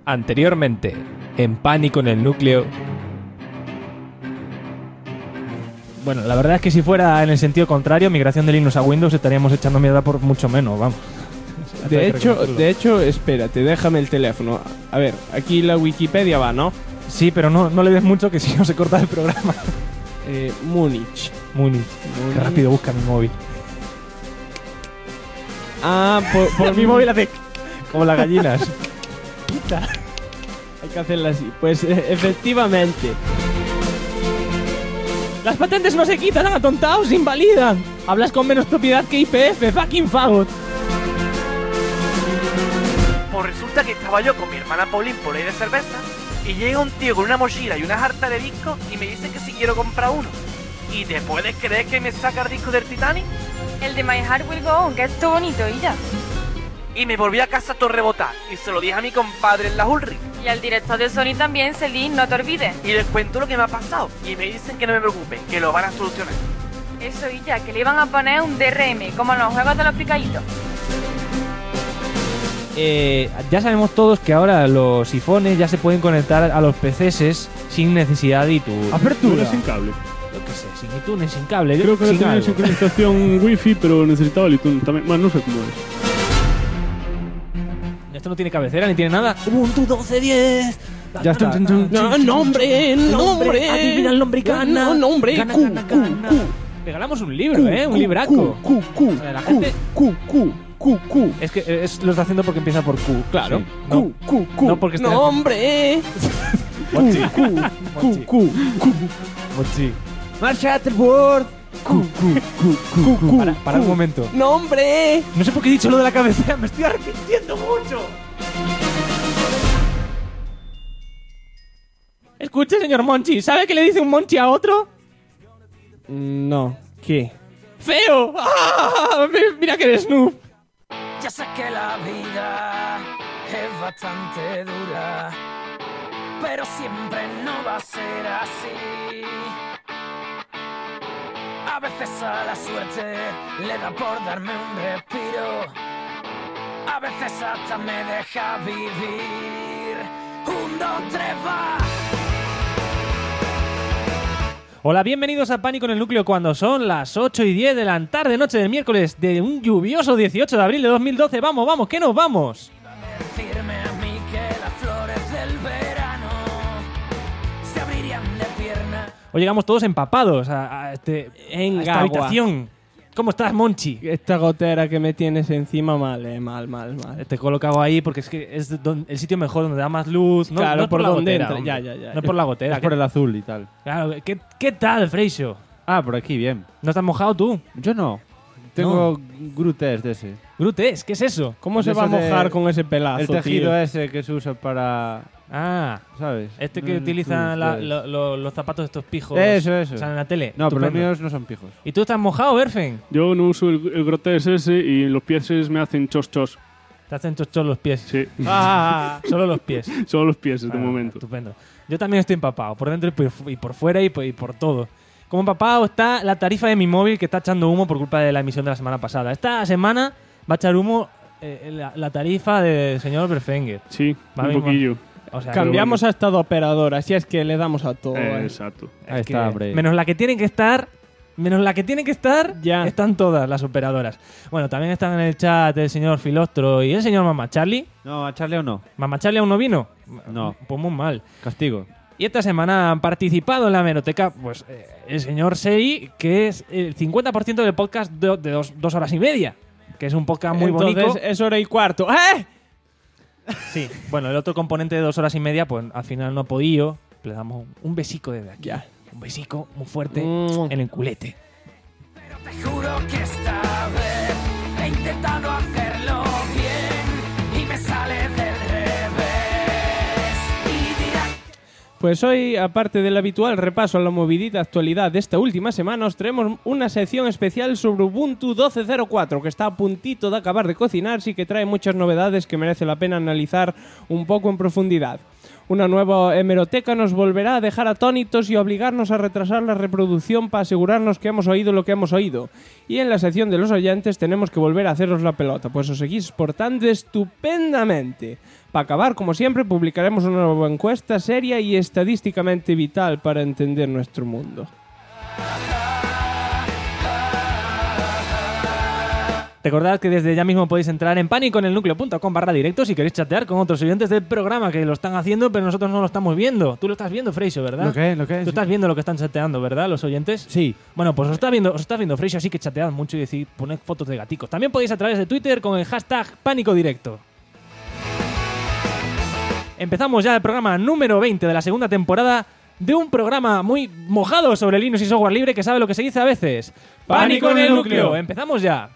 Anteriormente, en Pánico en el Núcleo. Bueno, la verdad es que si fuera en el sentido contrario, migración de Linux a Windows, estaríamos echando mierda por mucho menos, vamos. De hecho, espérate, déjame el teléfono. A ver, aquí la Wikipedia va, ¿no? Sí, pero no le des mucho que si no se corta el programa. Múnich. Qué rápido busca mi móvil. Ah, por mi móvil hace como las gallinas. Hay que hacerla así. Pues efectivamente. Las patentes no se quitan, atontados, se invalidan. Hablas con menos propiedad que IPF, fucking fagot. Pues resulta que estaba yo con mi hermana Pauline por ahí de cerveza y llega un tío con una mochila y una jarta de discos y me dice que si quiero comprar uno. ¿Y te puedes creer que me saca el disco del Titanic? El de My Heart Will Go On, que es todo bonito y ya. Y me volví a casa todo rebotar y se lo dije a mi compadre en la Ulrich. Y al director de Sony también, Celine, no te olvides. Y les cuento lo que me ha pasado y me dicen que no me preocupe, que lo van a solucionar. Eso y ya, que le iban a poner un DRM, como en los juegos de los picaditos. Ya sabemos todos que ahora los iPhones ya se pueden conectar a los PCs sin necesidad de iTunes. Apertura sin cable. Lo que sé, sin iTunes, sin cable. Creo que sin tenía algo. sincronización Wi-Fi, pero necesitaba el iTunes también. Bueno, no sé cómo es. Esto no tiene cabecera ni tiene nada. Ubuntu 12.10. Ya está. ¡Nombre! Adivina el nombre y gana. ¡Nombre! Gana. Regalamos un libro, un libraco. O sea, la gente... Es que lo está haciendo porque empieza por Q. Claro. Sí. No porque esté... ¡Nombre! Mochi. ¡Marcha Atterboard! Para un momento. ¡Nombre! No sé por qué he dicho lo de la cabecera, me estoy arrepintiendo mucho. Escuche, señor Monchi, ¿sabe qué le dice un Monchi a otro? No. ¿Qué? ¡Feo! ¡Ah! Mira que eres Snoop. Ya sé que la vida es bastante dura, pero siempre no va a ser así. A veces a la suerte le da por darme un respiro, a veces hasta me deja vivir. 1, 2, 3, va. Hola, bienvenidos a Pánico en el Núcleo cuando son las 8:10 de la tarde-noche del miércoles de un lluvioso 18 de abril de 2012. ¡Vamos, que nos vamos! Decirme a mí que las flores del verano se abrirían de pierna. Hoy llegamos todos empapados a esta habitación. ¿Cómo estás, Monchi? Esta gotera que me tienes encima, mal. Te he colocado ahí porque es que es el sitio mejor donde da más luz. No, Claro, no es por la donde gotera, entra. hombre. Ya. No es por la gotera. Es por el azul y tal. Claro, ¿qué tal, Freixo? Ah, por aquí, bien. ¿No estás mojado tú? Yo no. Tengo Grutes de ese. Grutes, ¿qué es eso? ¿Cómo se Eso va a mojar de- con ese pelazo, El tejido tío? ese que se usa para... Ah, ¿Sabes? este que utilizan Grutes. los zapatos de estos pijos. Eso. O sea, en la tele. No, pero los Estupendo. míos no son pijos. ¿Y tú estás mojado, Berfen? Yo no uso el Grotes ese y los pies me hacen chos. Te hacen chochos los pies. Sí, Solo los pies. solo los pies de Ah, momento. Estupendo. Yo también estoy empapado, por dentro y por fuera y por todo. Como empapado está la tarifa de mi móvil que está echando humo por culpa de la emisión de la semana pasada. Esta semana va a echar humo la tarifa del señor Berfenger. Sí, Va un mismo. poquillo. O sea, Cambiamos a esta operadora, así es que le damos a todo. Exacto. Ahí que está, hombre. menos la que tienen que estar, Ya. están todas las operadoras. Bueno, también están en el chat el señor Filostro y el señor Mama Charlie. No, a Charlie o no. ¿Mama Charlie aún no vino? No. Pues muy mal. Castigo. Y esta semana han participado en la hemeroteca pues, el señor Sei, que es el 50% del podcast de 2 horas y media. Que es un podcast muy Entonces, bonito. es hora y cuarto. ¡Eh! Sí, bueno, el otro componente de 2 horas y media, pues al final no ha podido. Le damos un besico desde aquí. Ya. Un besico muy fuerte Mm. en el culete. Pero te juro que esta vez he intentado hacerlo bien y me sale del revés. Y dirás Pues hoy, aparte del habitual repaso a la movidita actualidad de esta última semana, os traemos una sección especial sobre Ubuntu 12.04, que está a puntito de acabar de cocinarse y que trae muchas novedades que merece la pena analizar un poco en profundidad. Una nueva hemeroteca nos volverá a dejar atónitos y a obligarnos a retrasar la reproducción para asegurarnos que hemos oído lo que hemos oído. Y en la sección de los oyentes tenemos que volver a haceros la pelota, pues os seguís portando estupendamente. Para acabar, como siempre, publicaremos una nueva encuesta seria y estadísticamente vital para entender nuestro mundo. Recordad que desde ya mismo podéis entrar en paniconelnucleo.com/directo si queréis chatear con otros oyentes del programa que lo están haciendo, pero nosotros no lo estamos viendo. Tú lo estás viendo, Freixo, ¿verdad? ¿Lo qué? Tú estás viendo lo que están chateando, ¿verdad? Los oyentes. Sí. Bueno, pues os está viendo Freixo, así que chatead mucho y decid, poned fotos de gaticos. También podéis a través de Twitter con el hashtag PánicoDirecto. Empezamos ya el programa número 20 de la segunda temporada de un programa muy mojado sobre Linux y software libre que sabe lo que se dice a veces. ¡Pánico en el núcleo! ¡Empezamos ya!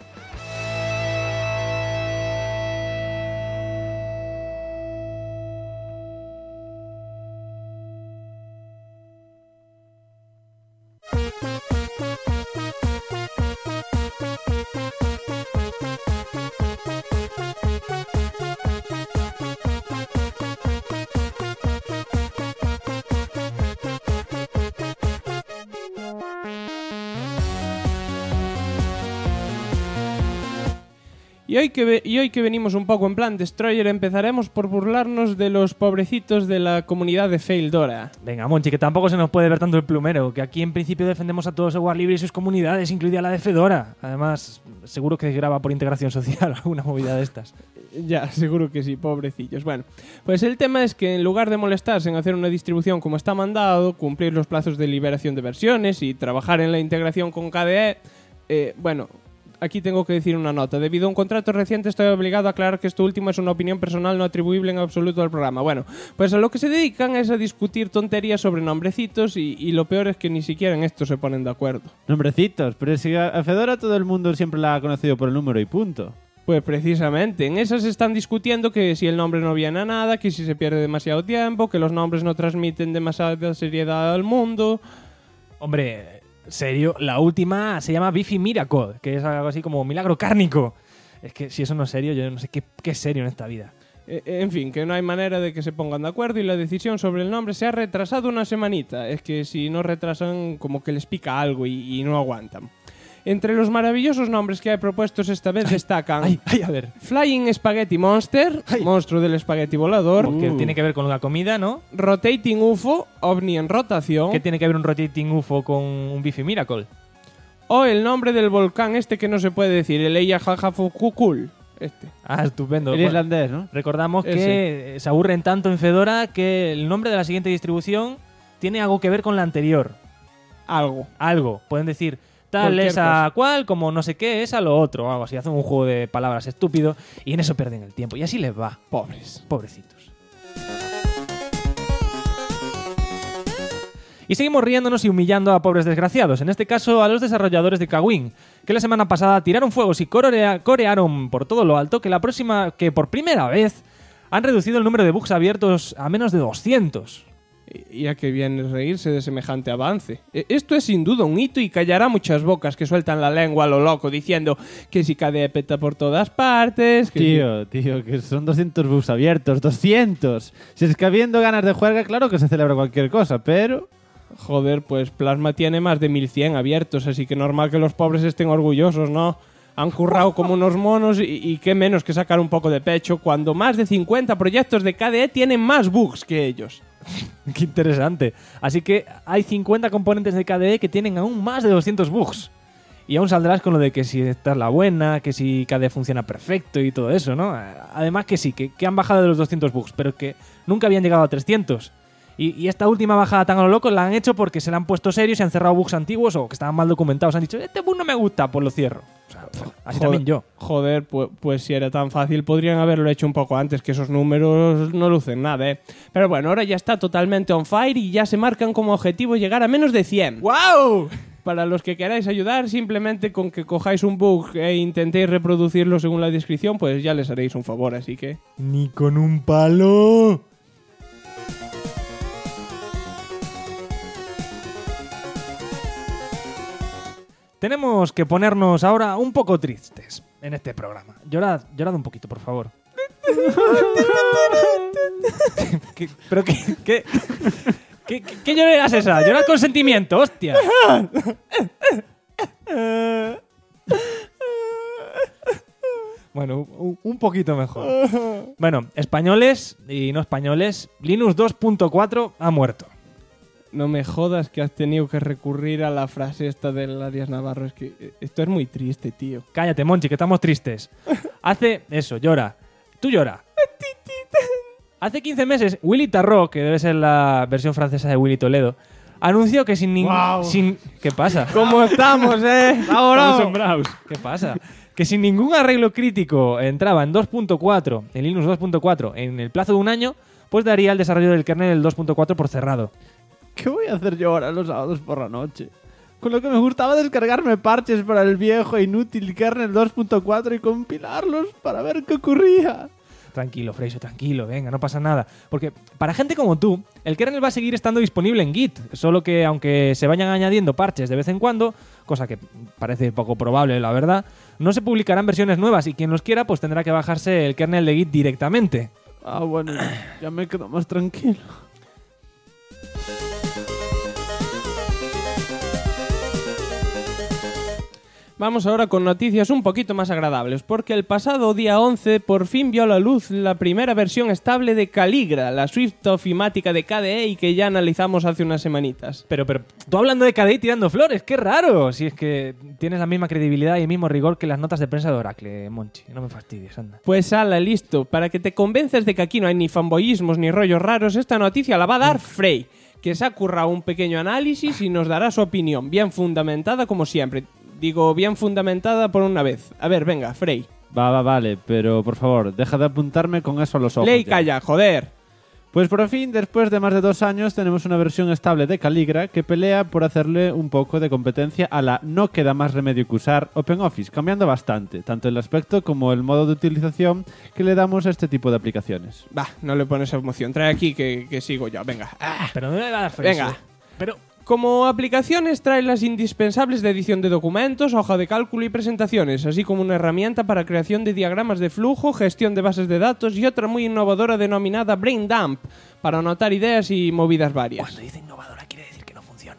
Y hoy que venimos un poco en plan Destroyer, empezaremos por burlarnos de los pobrecitos de la comunidad de Faildora. Venga, Monchi, que tampoco se nos puede ver tanto el plumero, que aquí en principio defendemos a todo software libre y sus comunidades, incluida la de Fedora. Además, seguro que graba por integración social alguna movida de estas. Ya, seguro que sí, pobrecillos. Bueno, pues el tema es que en lugar de molestarse en hacer una distribución como está mandado, cumplir los plazos de liberación de versiones y trabajar en la integración con KDE, aquí tengo que decir una nota. Debido a un contrato reciente estoy obligado a aclarar que esto último es una opinión personal no atribuible en absoluto al programa. Bueno, pues a lo que se dedican es a discutir tonterías sobre nombrecitos y lo peor es que ni siquiera en esto se ponen de acuerdo. Nombrecitos, pero si a Fedora todo el mundo siempre la ha conocido por el número y punto. Pues precisamente, en esas están discutiendo que si el nombre no viene a nada, que si se pierde demasiado tiempo, que los nombres no transmiten demasiada seriedad al mundo. Hombre, serio, la última se llama Bifi Miracle, que es algo así como milagro cárnico. Es que si eso no es serio, yo no sé qué es serio en esta vida. En fin, que no hay manera de que se pongan de acuerdo y la decisión sobre el nombre se ha retrasado una semanita. Es que si no retrasan, como que les pica algo y no aguantan. Entre los maravillosos nombres que hay propuestos esta vez destacan a ver. Flying Spaghetti Monster, monstruo del espagueti volador. Porque tiene que ver con la comida, ¿no? Rotating UFO, ovni en rotación. ¿Qué tiene que ver un Rotating UFO con un Bifi Miracle? O el nombre del volcán este que no se puede decir, el Eyjafjallajökull. Ah, estupendo. El islandés, ¿no? Recordamos que se aburren tanto en Fedora que el nombre de la siguiente distribución tiene algo que ver con la anterior. Algo. Pueden decir tal Cualquier es a cosa. cual, como no sé qué es a lo otro, o algo así. Hacen un juego de palabras estúpido y en eso pierden el tiempo. Y así les va. Pobrecitos. Y seguimos riéndonos y humillando a pobres desgraciados, en este caso a los desarrolladores de Kawin, que la semana pasada tiraron fuegos y corearon por todo lo alto que por primera vez han reducido el número de bugs abiertos a menos de 200. Y a que viene reírse de semejante avance. Esto es sin duda un hito y callará muchas bocas que sueltan la lengua a lo loco diciendo que si KDE peta por todas partes. Que Tío, que son 200 bugs abiertos, 200. Si es que habiendo ganas de jugar, claro que se celebra cualquier cosa, pero... Joder, pues Plasma tiene más de 1100 abiertos, así que normal que los pobres estén orgullosos, ¿no? Han currado como unos monos y qué menos que sacar un poco de pecho cuando más de 50 proyectos de KDE tienen más bugs que ellos. Qué interesante. Así que hay 50 componentes de KDE que tienen aún más de 200 bugs. Y aún saldrás con lo de que si esta es la buena, que si KDE funciona perfecto y todo eso, ¿no? Además que sí, que han bajado de los 200 bugs, pero que nunca habían llegado a 300. Y esta última bajada tan a lo loco la han hecho porque se la han puesto serios y han cerrado bugs antiguos o que estaban mal documentados. Han dicho, este bug no me gusta, pues lo cierro. O sea, así también yo. Joder, pues si era tan fácil podrían haberlo hecho un poco antes, que esos números no lucen nada, ¿eh? Pero bueno, ahora ya está totalmente on fire y ya se marcan como objetivo llegar a menos de 100. ¡Wow! Para los que queráis ayudar, simplemente con que cojáis un bug e intentéis reproducirlo según la descripción, pues ya les haréis un favor, así que... ¡Ni con un palo! Tenemos que ponernos ahora un poco tristes en este programa. Llorad un poquito, por favor. ¿Qué llorera es esa? Llorad con sentimiento, hostia. Bueno, un poquito mejor. Bueno, españoles y no españoles, Linux 2.4 ha muerto. No me jodas que has tenido que recurrir a la frase esta del Arias Navarro. Es que esto es muy triste, tío. Cállate, Monchi, que estamos tristes. Hace... Eso, llora. Tú llora. Hace 15 meses, Willy Tarró, que debe ser la versión francesa de Willy Toledo, anunció que sin ningún... ¿Qué pasa? ¿Cómo estamos, Estamos sembrados. ¿Qué pasa? Que sin ningún arreglo crítico entraba en 2.4, en Linux 2.4, en el plazo de un año, pues daría el desarrollo del kernel del 2.4 por cerrado. ¿Qué voy a hacer yo ahora los sábados por la noche? Con lo que me gustaba descargarme parches para el viejo e inútil kernel 2.4 y compilarlos para ver qué ocurría. Tranquilo, Freixo, tranquilo, venga, no pasa nada. Porque para gente como tú, el kernel va a seguir estando disponible en Git, solo que aunque se vayan añadiendo parches de vez en cuando, cosa que parece poco probable, la verdad, no se publicarán versiones nuevas y quien los quiera pues tendrá que bajarse el kernel de Git directamente. Ah, bueno, ya me quedo más tranquilo. Vamos ahora con noticias un poquito más agradables, porque el pasado día 11 por fin vio a la luz la primera versión estable de Caligra, la suite ofimática de KDE y que ya analizamos hace unas semanitas. Pero tú hablando de KDE tirando flores, qué raro. Si es que tienes la misma credibilidad y el mismo rigor que las notas de prensa de Oracle, Monchi. No me fastidies, anda. Pues ala, listo. Para que te convences de que aquí no hay ni fanboyismos ni rollos raros, esta noticia la va a dar Frey, que se ha currado un pequeño análisis y nos dará su opinión, bien fundamentada como siempre. Digo, bien fundamentada por una vez. A ver, venga, Frey. Vale, pero por favor, deja de apuntarme con eso a los ojos. Ley ya. calla, joder. Pues por fin, después de más de 2 años, tenemos una versión estable de Caligra que pelea por hacerle un poco de competencia a la no queda más remedio que usar OpenOffice, cambiando bastante, tanto el aspecto como el modo de utilización que le damos a este tipo de aplicaciones. Va, no le pones emoción. Trae aquí que sigo yo, venga. Pero no me va a dar Freixo. Venga. Pero... Como aplicaciones trae las indispensables de edición de documentos, hoja de cálculo y presentaciones, así como una herramienta para creación de diagramas de flujo, gestión de bases de datos y otra muy innovadora denominada Braindump, para anotar ideas y movidas varias. Cuando dice innovadora quiere decir que no funciona.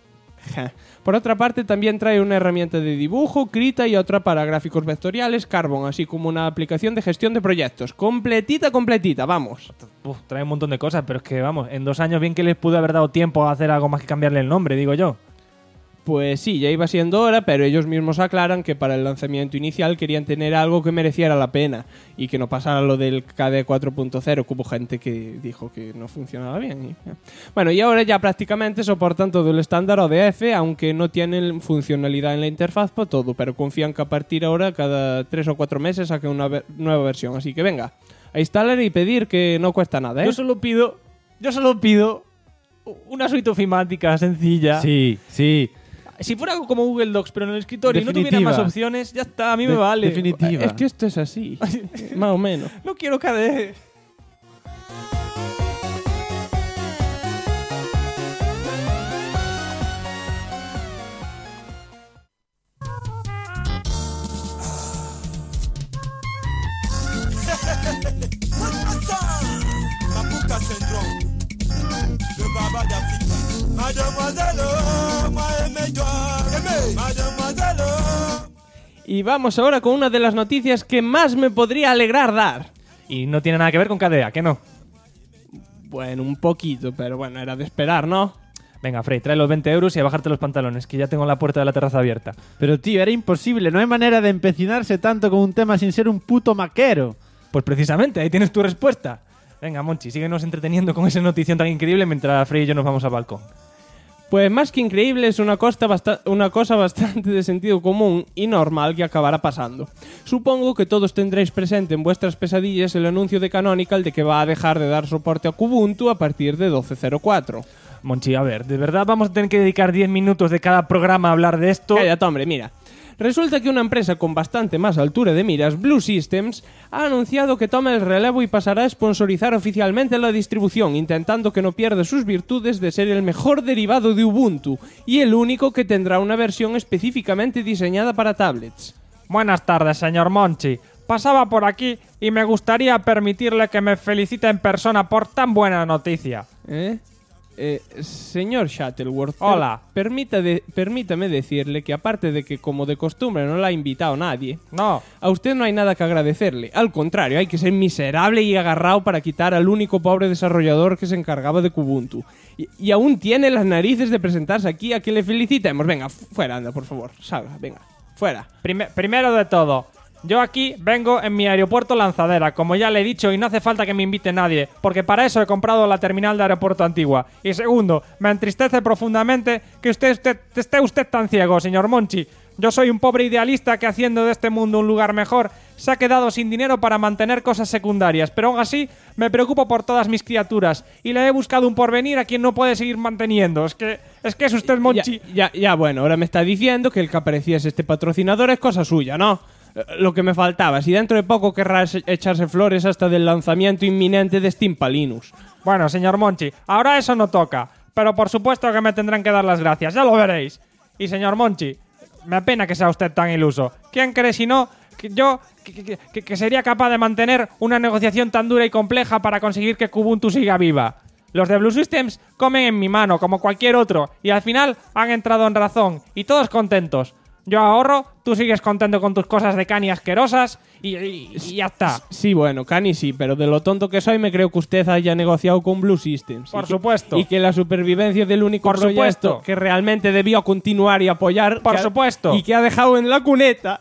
Por otra parte, también trae una herramienta de dibujo, Krita y otra para gráficos vectoriales, Carbon, así como una aplicación de gestión de proyectos. Completita, vamos. trae un montón de cosas, pero es que, vamos, en 2 años bien que les pude haber dado tiempo a hacer algo más que cambiarle el nombre, digo yo. Pues sí, ya iba siendo hora, pero ellos mismos aclaran que para el lanzamiento inicial querían tener algo que mereciera la pena y que no pasara lo del KDE 4.0, que hubo gente que dijo que no funcionaba bien. Bueno, y ahora ya prácticamente soportan todo el estándar ODF, aunque no tienen funcionalidad en la interfaz para todo, pero confían que a partir de ahora, cada 3 o 4 meses, saquen una nueva versión. Así que venga, a instalar y pedir, que no cuesta nada, ¿eh? Yo solo pido una suite ofimática sencilla. Sí. Si fuera algo como Google Docs, pero en el escritorio y no Definitiva. tuviera más opciones, ya está, a mí me vale. Definitiva. Es que esto es así, más o menos. No quiero KDE. Mapuka syndrome, le baba d'Afrique. Mademoiselle, moi aimé, mademoiselle. Y vamos ahora con una de las noticias que más me podría alegrar dar. Y no tiene nada que ver con KDE, ¿a qué no? Bueno, un poquito, pero bueno, era de esperar, ¿no? Venga, Frey, trae los 20 euros y a bajarte los pantalones, que ya tengo la puerta de la terraza abierta. Pero tío, era imposible, no hay manera de empecinarse tanto con un tema sin ser un puto maquero. Pues precisamente, ahí tienes tu respuesta. Venga, Monchi, síguenos entreteniendo con esa notición tan increíble mientras Frey y yo nos vamos al balcón. Pues más que increíble, es una cosa bastante de sentido común y normal que acabará pasando. Supongo que todos tendréis presente en vuestras pesadillas el anuncio de Canonical de que va a dejar de dar soporte a Kubuntu a partir de 12.04. Monchi, a ver, ¿de verdad vamos a tener que dedicar 10 minutos de cada programa a hablar de esto? Cállate, hombre, mira. Resulta que una empresa con bastante más altura de miras, Blue Systems, ha anunciado que toma el relevo y pasará a sponsorizar oficialmente la distribución, intentando que no pierda sus virtudes de ser el mejor derivado de Ubuntu y el único que tendrá una versión específicamente diseñada para tablets. Buenas tardes, señor Monchi. Pasaba por aquí y me gustaría permitirle que me felicite en persona por tan buena noticia. ¿Eh? Señor Shuttleworth. Hola. Permítame decirle que aparte de que como de costumbre no la ha invitado nadie, No. a usted no hay nada que agradecerle. Al contrario, hay que ser miserable y agarrado para quitar al único pobre desarrollador que se encargaba de Kubuntu. Y aún tiene las narices de presentarse aquí a que le felicitemos. Venga, fuera, anda, por favor. Salga, venga, fuera. Primero de todo, yo aquí vengo en mi aeropuerto Lanzadera, como ya le he dicho, y no hace falta que me invite nadie, porque para eso he comprado la terminal de aeropuerto antigua. Y segundo, me entristece profundamente que esté usted tan ciego, señor Monchi. Yo soy un pobre idealista que, haciendo de este mundo un lugar mejor, se ha quedado sin dinero para mantener cosas secundarias, pero aún así me preocupo por todas mis criaturas y le he buscado un porvenir a quien no puede seguir manteniendo. Es que es usted, Monchi. Ya, bueno, ahora me está diciendo que el que apareciese este patrocinador es cosa suya, ¿no? Lo que me faltaba, si dentro de poco querrá echarse flores hasta del lanzamiento inminente de Steam para Linux. Bueno, señor Monchi, ahora eso no toca, pero por supuesto que me tendrán que dar las gracias, ya lo veréis. Y señor Monchi, me apena que sea usted tan iluso. ¿Quién cree si no que yo que sería capaz de mantener una negociación tan dura y compleja para conseguir que Kubuntu siga viva? Los de Blue Systems comen en mi mano como cualquier otro y al final han entrado en razón y todos contentos. Yo ahorro, tú sigues contento con tus cosas de cani asquerosas y ya está. Sí, bueno, cani sí, pero de lo tonto que soy me creo que usted haya negociado con Blue Systems. Por supuesto. Y que la supervivencia del único Por proyecto supuesto. que realmente debió continuar y apoyar... Por supuesto. Y que ha dejado en la cuneta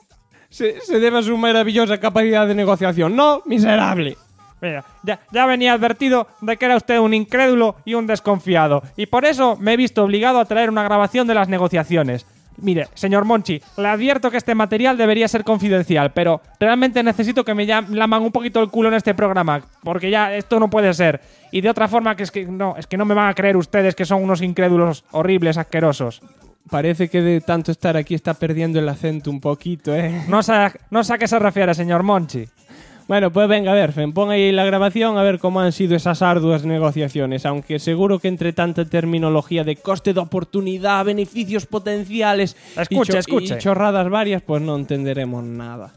se debe a su maravillosa capacidad de negociación. No, miserable. Mira, ya venía advertido de que era usted un incrédulo y un desconfiado. Y por eso me he visto obligado a traer una grabación de las negociaciones. Mire, señor Monchi, le advierto que este material debería ser confidencial, pero realmente necesito que me laman un poquito el culo en este programa, porque ya esto no puede ser. Y de otra forma, que no me van a creer ustedes que son unos incrédulos horribles, asquerosos. Parece que de tanto estar aquí está perdiendo el acento un poquito, ¿eh? No sé a qué se refiere, señor Monchi. Bueno, pues venga, a ver, Fen, pon ahí la grabación a ver cómo han sido esas arduas negociaciones, aunque seguro que entre tanta terminología de coste de oportunidad, beneficios potenciales Escuche. y chorradas varias, pues no entenderemos nada.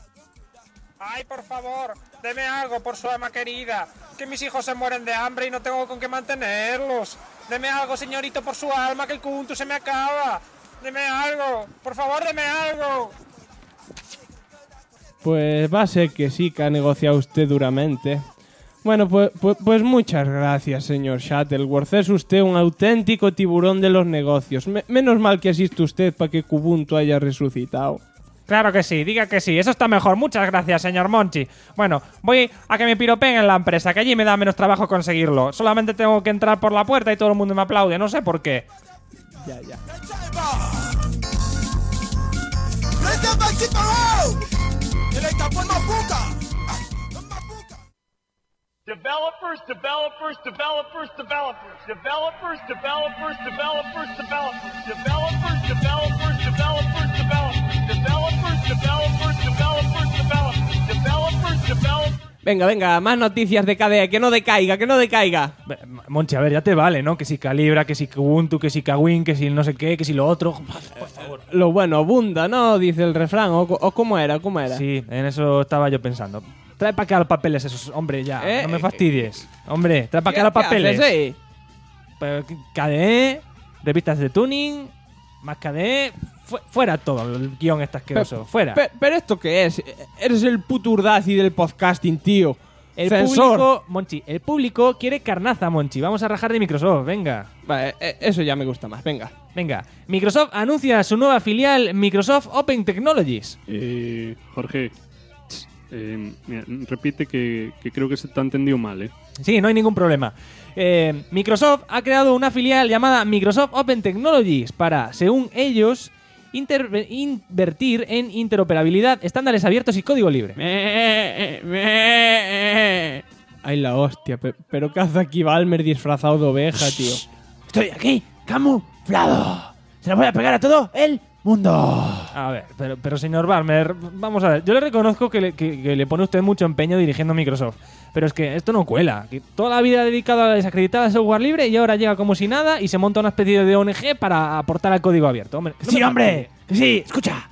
Ay, por favor, deme algo por su alma querida, que mis hijos se mueren de hambre y no tengo con qué mantenerlos. Deme algo, señorito, por su alma, que el Kubuntu se me acaba. Deme algo, por favor, deme algo. Pues va a ser que sí que ha negociado usted duramente. Bueno, pues muchas gracias, señor Shuttleworth. Es usted un auténtico tiburón de los negocios. Menos mal que asiste usted para que Kubuntu haya resucitado. Claro que sí, diga que sí, eso está mejor. Muchas gracias, señor Monchi. Bueno, voy a que me piropeen en la empresa, que allí me da menos trabajo conseguirlo. Solamente tengo que entrar por la puerta y todo el mundo me aplaude, no sé por qué. Ya. Venga, más noticias de KDE, que no decaiga. Monchi, a ver, ya te vale, ¿no? Que si Calibra, que si Kubuntu, que si Kawin, que si no sé qué, que si lo otro. Por favor. Lo bueno abunda, ¿no? Dice el refrán. ¿O cómo era? Sí, en eso estaba yo pensando. Trae para acá los papeles esos, hombre, ya. No me fastidies. Hombre, trae para acá los papeles. ¿Qué Pero KDE, revistas de tuning, más KDE. Fuera todo, el guión está asqueroso. Fuera. Pero ¿esto qué es? Eres el puto Urdaci del podcasting, tío. El Censor. público, Monchi, el público quiere carnaza, Monchi. Vamos a rajar de Microsoft, venga. Vale, eso ya me gusta más, venga. Microsoft anuncia su nueva filial Microsoft Open Technologies. Jorge, mira, repite que creo que se te ha entendido mal, ¿eh? Sí, no hay ningún problema. Microsoft ha creado una filial llamada Microsoft Open Technologies para, según ellos, invertir en interoperabilidad, estándares abiertos y código libre. Ay, la hostia, pero ¿qué hace aquí Balmer disfrazado de oveja, tío? Estoy aquí, camuflado. Se lo voy a pegar a todo el mundo. A ver, pero señor Balmer, vamos a ver. Yo le reconozco que le pone usted mucho empeño dirigiendo Microsoft. Pero es que esto no cuela. Que toda la vida ha dedicado a desacreditar el software libre y ahora llega como si nada y se monta una especie de ONG para aportar al código abierto. Hombre, Sí, hombre. Sí, escucha.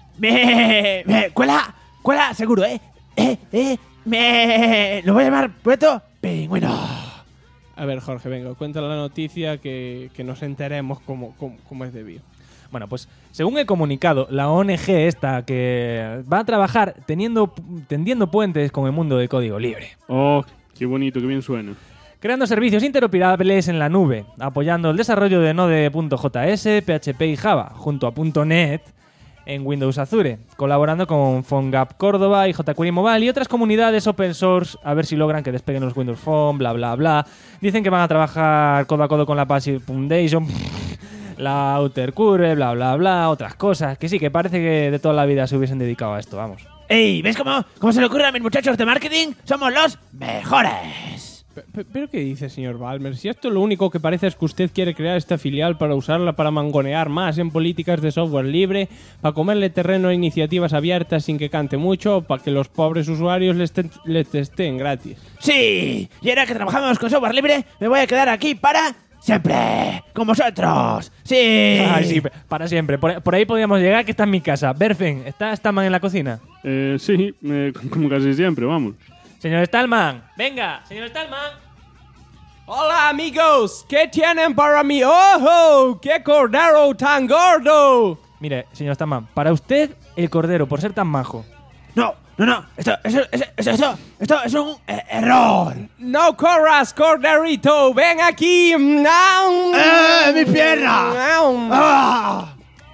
Cuela, seguro, ¿eh? Lo voy a llamar Puesto Pingüino. A ver, Jorge, venga, cuenta la noticia que nos enteremos cómo es debido. Bueno, pues según el comunicado, la ONG esta que va a trabajar tendiendo puentes con el mundo del código libre. Oh, qué bonito, qué bien suena. Creando servicios interoperables en la nube, apoyando el desarrollo de Node.js, PHP y Java, junto a .NET en Windows Azure, colaborando con PhoneGap Córdoba y jQuery Mobile y otras comunidades open source a ver si logran que despeguen los Windows Phone, bla bla bla. Dicen que van a trabajar codo a codo con la Apache Foundation, la Outer Curve, bla bla bla, otras cosas, que sí, que parece que de toda la vida se hubiesen dedicado a esto, vamos. ¡Ey! ¿Ves cómo se le ocurre a mis muchachos de marketing? ¡Somos los mejores! ¿Pero qué dice, señor Balmer? Si esto lo único que parece es que usted quiere crear esta filial para usarla para mangonear más en políticas de software libre, para comerle terreno a iniciativas abiertas sin que cante mucho, o para que los pobres usuarios les testen gratis. ¡Sí! Y ahora que trabajamos con software libre, me voy a quedar aquí para siempre, con vosotros. ¡Sí! Ay, sí, para siempre. Por ahí podríamos llegar, que está en mi casa. Berfen, ¿está Stallman en la cocina? Sí, como casi siempre, vamos. Señor Stallman, venga, señor Stallman. Hola, amigos, ¿qué tienen para mi ojo? ¡Qué cordero tan gordo! Mire, señor Stallman, para usted el cordero, por ser tan majo. No, esto es un error. No corras, corderito, ven aquí. ¡Mi pierna! ¡Ah!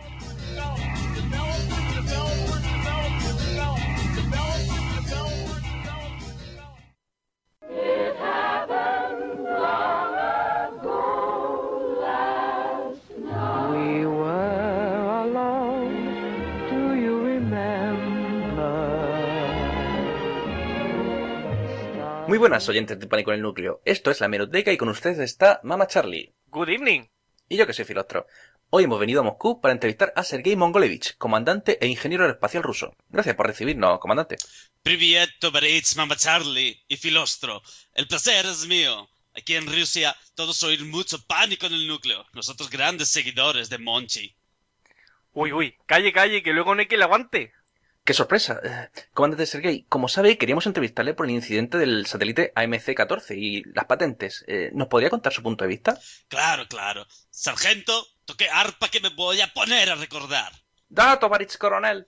Muy buenas, oyentes de Pánico en el Núcleo. Esto es La Hemeroteca y con ustedes está Mama Charlie. Good evening. Y yo que soy Filostro. Hoy hemos venido a Moscú para entrevistar a Sergei Mongolevich, comandante e ingeniero aeroespacial ruso. Gracias por recibirnos, comandante. Привет, товарищ Mama Charlie y Filostro. El placer es mío. Aquí en Rusia todos oír mucho Pánico en el Núcleo. Nosotros grandes seguidores de Monchi. Uy, calle, que luego no hay que le aguante. ¡Qué sorpresa! Comandante Sergei, como sabe, queríamos entrevistarle por el incidente del satélite AMC-14 y las patentes. ¿Nos podría contar su punto de vista? Claro. Sargento, toque arpa que me voy a poner a recordar. ¡Da, tovarich coronel!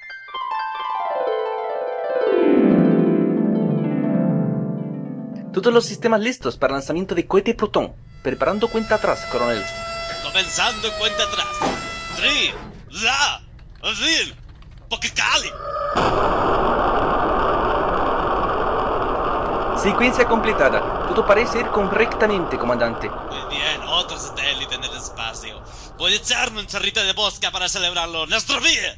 Todos los sistemas listos para lanzamiento de cohete Proton. Preparando cuenta atrás, coronel. Comenzando cuenta atrás. 3, 2, 1... Pokekali. Secuencia completada. Todo parece ir correctamente, comandante. Muy bien, otro satélite en el espacio. Voy a echarme un charrito de vodka para celebrarlo. ¡Nuestro día!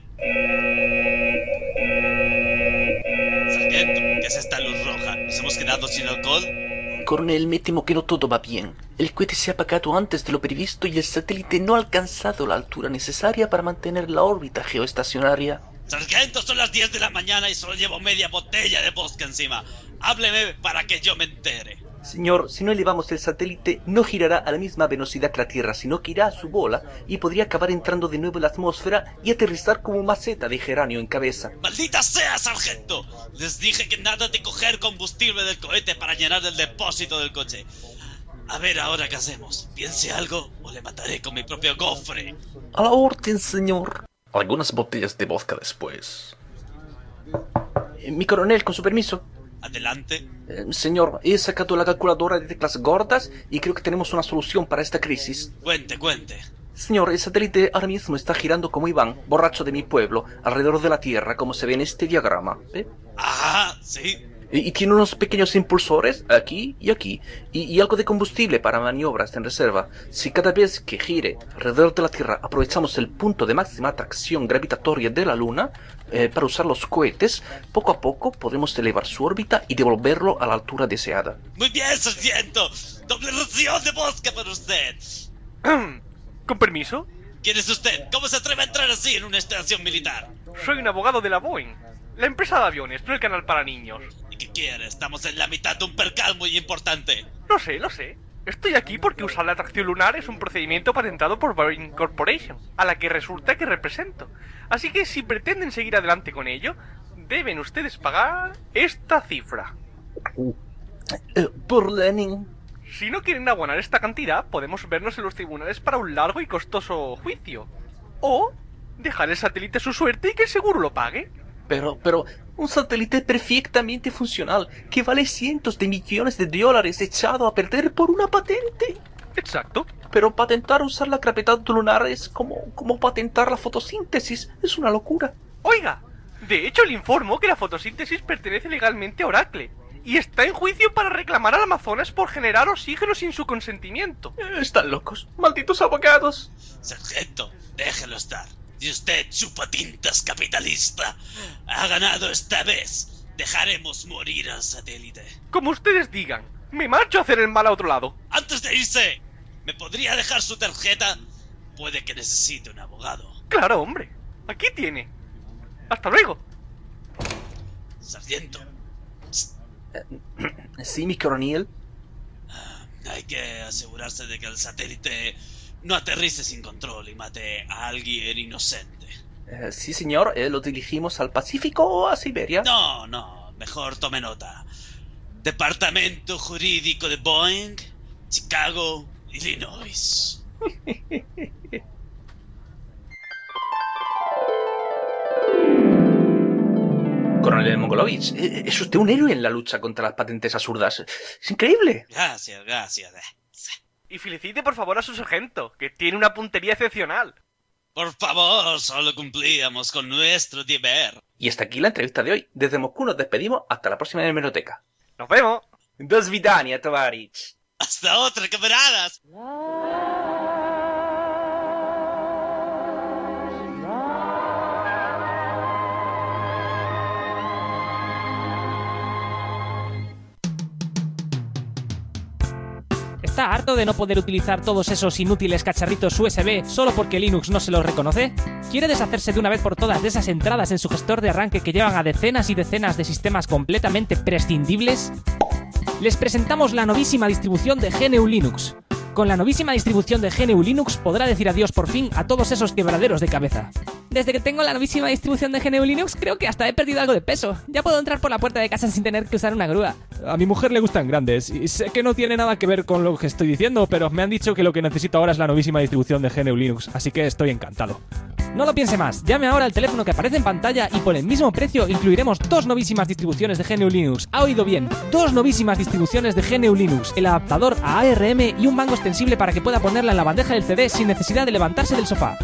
Sargento, ¿qué es esta luz roja? ¿Nos hemos quedado sin alcohol? Coronel, me temo que no todo va bien. El cohete se ha apagado antes de lo previsto y el satélite no ha alcanzado la altura necesaria para mantener la órbita geoestacionaria. Sargento, son las 10 de la mañana y solo llevo media botella de vodka encima. Hábleme para que yo me entere. Señor, si no elevamos el satélite, no girará a la misma velocidad que la Tierra, sino que irá a su bola y podría acabar entrando de nuevo en la atmósfera y aterrizar como maceta de geranio en cabeza. ¡Maldita sea, sargento! Les dije que nada de coger combustible del cohete para llenar el depósito del coche. A ver ahora qué hacemos. Piense algo o le mataré con mi propio cofre. A la orden, señor. Algunas botellas de vodka después. Mi coronel, con su permiso. Adelante. Señor, he sacado la calculadora de teclas gordas y creo que tenemos una solución para esta crisis. Cuente. Señor, el satélite ahora mismo está girando como Iván, borracho de mi pueblo, alrededor de la Tierra, como se ve en este diagrama. ¿Ve? Ah, sí. Y tiene unos pequeños impulsores aquí y aquí, y algo de combustible para maniobras en reserva. Si cada vez que gire alrededor de la Tierra aprovechamos el punto de máxima atracción gravitatoria de la Luna para usar los cohetes, poco a poco podremos elevar su órbita y devolverlo a la altura deseada. Muy bien, sargento. Doble ración de vodka para usted. ¿Con permiso? ¿Quién es usted? ¿Cómo se atreve a entrar así en una estación militar? Soy un abogado de la Boeing, la empresa de aviones, no el canal para niños. ¿Y qué quiere? Estamos en la mitad de un percal muy importante. Lo sé. Estoy aquí porque usar la atracción lunar es un procedimiento patentado por Boeing Corporation, a la que resulta que represento. Así que si pretenden seguir adelante con ello, deben ustedes pagar esta cifra. ¿Por Lenin? Si no quieren abonar esta cantidad, podemos vernos en los tribunales para un largo y costoso juicio. O dejar el satélite a su suerte y que el seguro lo pague. Pero, un satélite perfectamente funcional que vale cientos de millones de dólares echado a perder por una patente. Exacto. Pero patentar usar la gravedad lunar es como patentar la fotosíntesis. Es una locura. Oiga, de hecho le informo que la fotosíntesis pertenece legalmente a Oracle y está en juicio para reclamar al Amazonas por generar oxígeno sin su consentimiento. Están locos, malditos abogados. Sargento, déjelo estar. Y usted, chupatintas capitalista, ha ganado esta vez. Dejaremos morir al satélite. Como ustedes digan, me marcho a hacer el mal a otro lado. Antes de irse, ¿me podría dejar su tarjeta? Puede que necesite un abogado. Claro, hombre. Aquí tiene. Hasta luego. Sargento. Sí, mi coronel. Hay que asegurarse de que el satélite no aterrice sin control y mate a alguien inocente. Sí, señor. ¿Lo dirigimos al Pacífico o a Siberia? No. Mejor tome nota. Departamento Jurídico de Boeing, Chicago, Illinois. Coronel Mongolovich, es usted un héroe en la lucha contra las patentes absurdas. Es increíble. Gracias. Y felicite por favor a su sargento, que tiene una puntería excepcional. Por favor, solo cumplíamos con nuestro deber. Y hasta aquí la entrevista de hoy. Desde Moscú nos despedimos. Hasta la próxima hemeroteca. ¡Nos vemos! До свидания, товарищ. Hasta otra, camaradas. ¿Está harto de no poder utilizar todos esos inútiles cacharritos USB solo porque Linux no se los reconoce? ¿Quiere deshacerse de una vez por todas de esas entradas en su gestor de arranque que llevan a decenas y decenas de sistemas completamente prescindibles? Les presentamos la novísima distribución de GNU Linux. Con la novísima distribución de GNU Linux podrá decir adiós por fin a todos esos quebraderos de cabeza. Desde que tengo la novísima distribución de GNU Linux creo que hasta he perdido algo de peso. Ya puedo entrar por la puerta de casa sin tener que usar una grúa. A mi mujer le gustan grandes y sé que no tiene nada que ver con lo que estoy diciendo, pero me han dicho que lo que necesito ahora es la novísima distribución de GNU Linux, así que estoy encantado. No lo piense más, llame ahora al teléfono que aparece en pantalla y por el mismo precio incluiremos 2 novísimas distribuciones de GNU Linux. ¿Ha oído bien? 2 novísimas distribuciones de GNU Linux, el adaptador a ARM y un mango extensible para que pueda ponerla en la bandeja del CD sin necesidad de levantarse del sofá.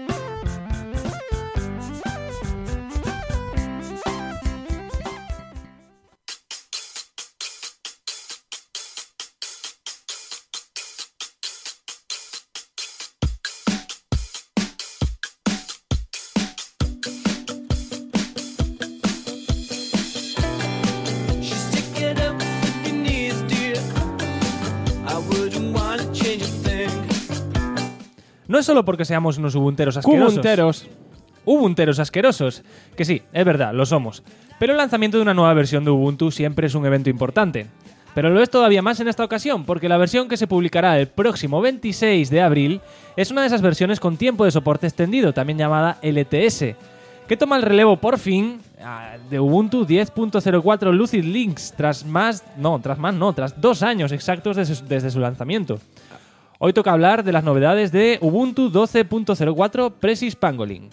No es solo porque seamos unos ubunteros asquerosos. Ubunteros asquerosos. Que sí, es verdad, lo somos. Pero el lanzamiento de una nueva versión de Ubuntu siempre es un evento importante. Pero lo es todavía más en esta ocasión, porque la versión que se publicará el próximo 26 de abril es una de esas versiones con tiempo de soporte extendido, también llamada LTS, que toma el relevo por fin de Ubuntu 10.04 Lucid Links tras 2 años exactos desde su lanzamiento. Hoy toca hablar de las novedades de Ubuntu 12.04 Precis Pangolin.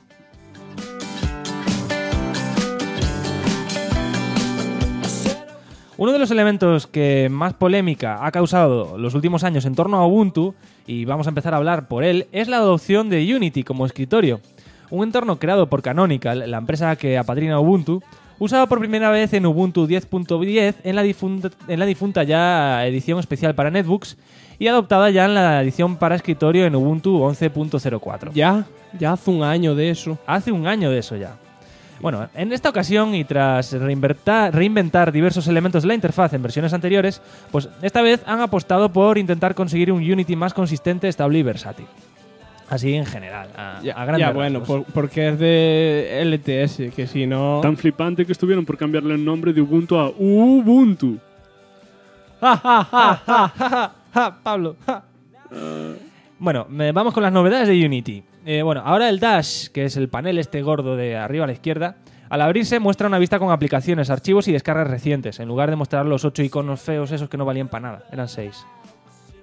Uno de los elementos que más polémica ha causado los últimos años en torno a Ubuntu, y vamos a empezar a hablar por él, es la adopción de Unity como escritorio. Un entorno creado por Canonical, la empresa que apadrina Ubuntu, usado por primera vez en Ubuntu 10.10 en la difunta ya edición especial para netbooks y adoptada ya en la edición para escritorio en Ubuntu 11.04. Ya hace un año de eso. Hace un año de eso ya. Bueno, en esta ocasión y tras reinventar diversos elementos de la interfaz en versiones anteriores, pues esta vez han apostado por intentar conseguir un Unity más consistente, estable y versátil. Así en general, a grandes rasgos. Bueno, porque es de LTS, que si no... Tan flipante que estuvieron por cambiarle el nombre de Ubuntu a Ubuntu. Pablo. Bueno, vamos con las novedades de Unity. Bueno, ahora el Dash, que es el panel este gordo de arriba a la izquierda, al abrirse muestra una vista con aplicaciones, archivos y descargas recientes, en lugar de mostrar los 8 iconos feos esos que no valían para nada, eran 6.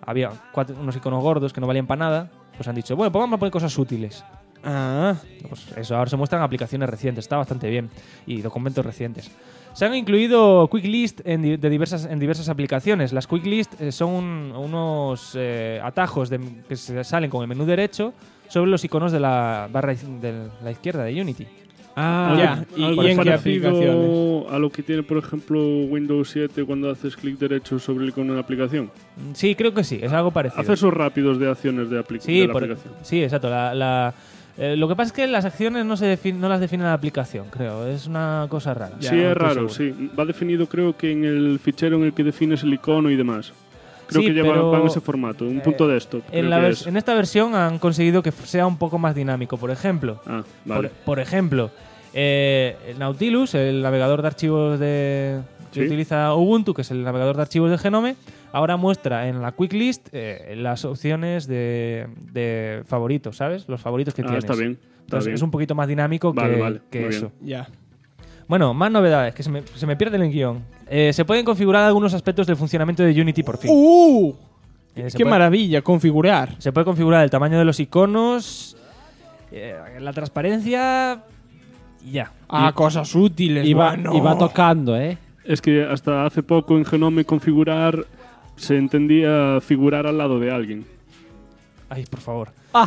había unos iconos gordos que no valían para nada, pues han dicho, bueno, pues vamos a poner cosas útiles. Ah, Pues eso, ahora se muestran aplicaciones recientes, está bastante bien, y documentos recientes. Se han incluido quick list en diversas aplicaciones. Las quick list son unos atajos que se salen con el menú derecho sobre los iconos de la barra de la izquierda de Unity. ya. ¿Y algo en qué parecido aplicaciones? a lo que tiene, por ejemplo, Windows 7 cuando haces clic derecho sobre el icono de la aplicación. Sí, creo que sí, es algo parecido. Accesos rápidos de acciones de, Sí, de la aplicación. sí, exacto. Lo que pasa es que las acciones no las define la aplicación, creo. Es una cosa rara. Sí, es raro, sí. Va definido, creo que en el fichero en el que defines el icono y demás. Creo Sí, que pero, va en ese formato, un punto de esto. En esta versión han conseguido que sea un poco más dinámico. Por ejemplo, vale. por ejemplo, el Nautilus, el navegador de archivos que utiliza Ubuntu, que es el navegador de archivos de Genome, ahora muestra en la Quick List las opciones de favoritos, ¿sabes? Los favoritos que tienes. Está bien. Entonces es un poquito más dinámico que eso. Ya. Bueno, más novedades, que se me pierde el guión. Se pueden configurar algunos aspectos del funcionamiento de Unity por fin. ¡Qué maravilla! Configurar. Se puede configurar el tamaño de los iconos, la transparencia y ya. Cosas útiles. Y va tocando, ¿eh? Es que hasta hace poco en Genome configurar se entendía figurar al lado de alguien. Ay, por favor.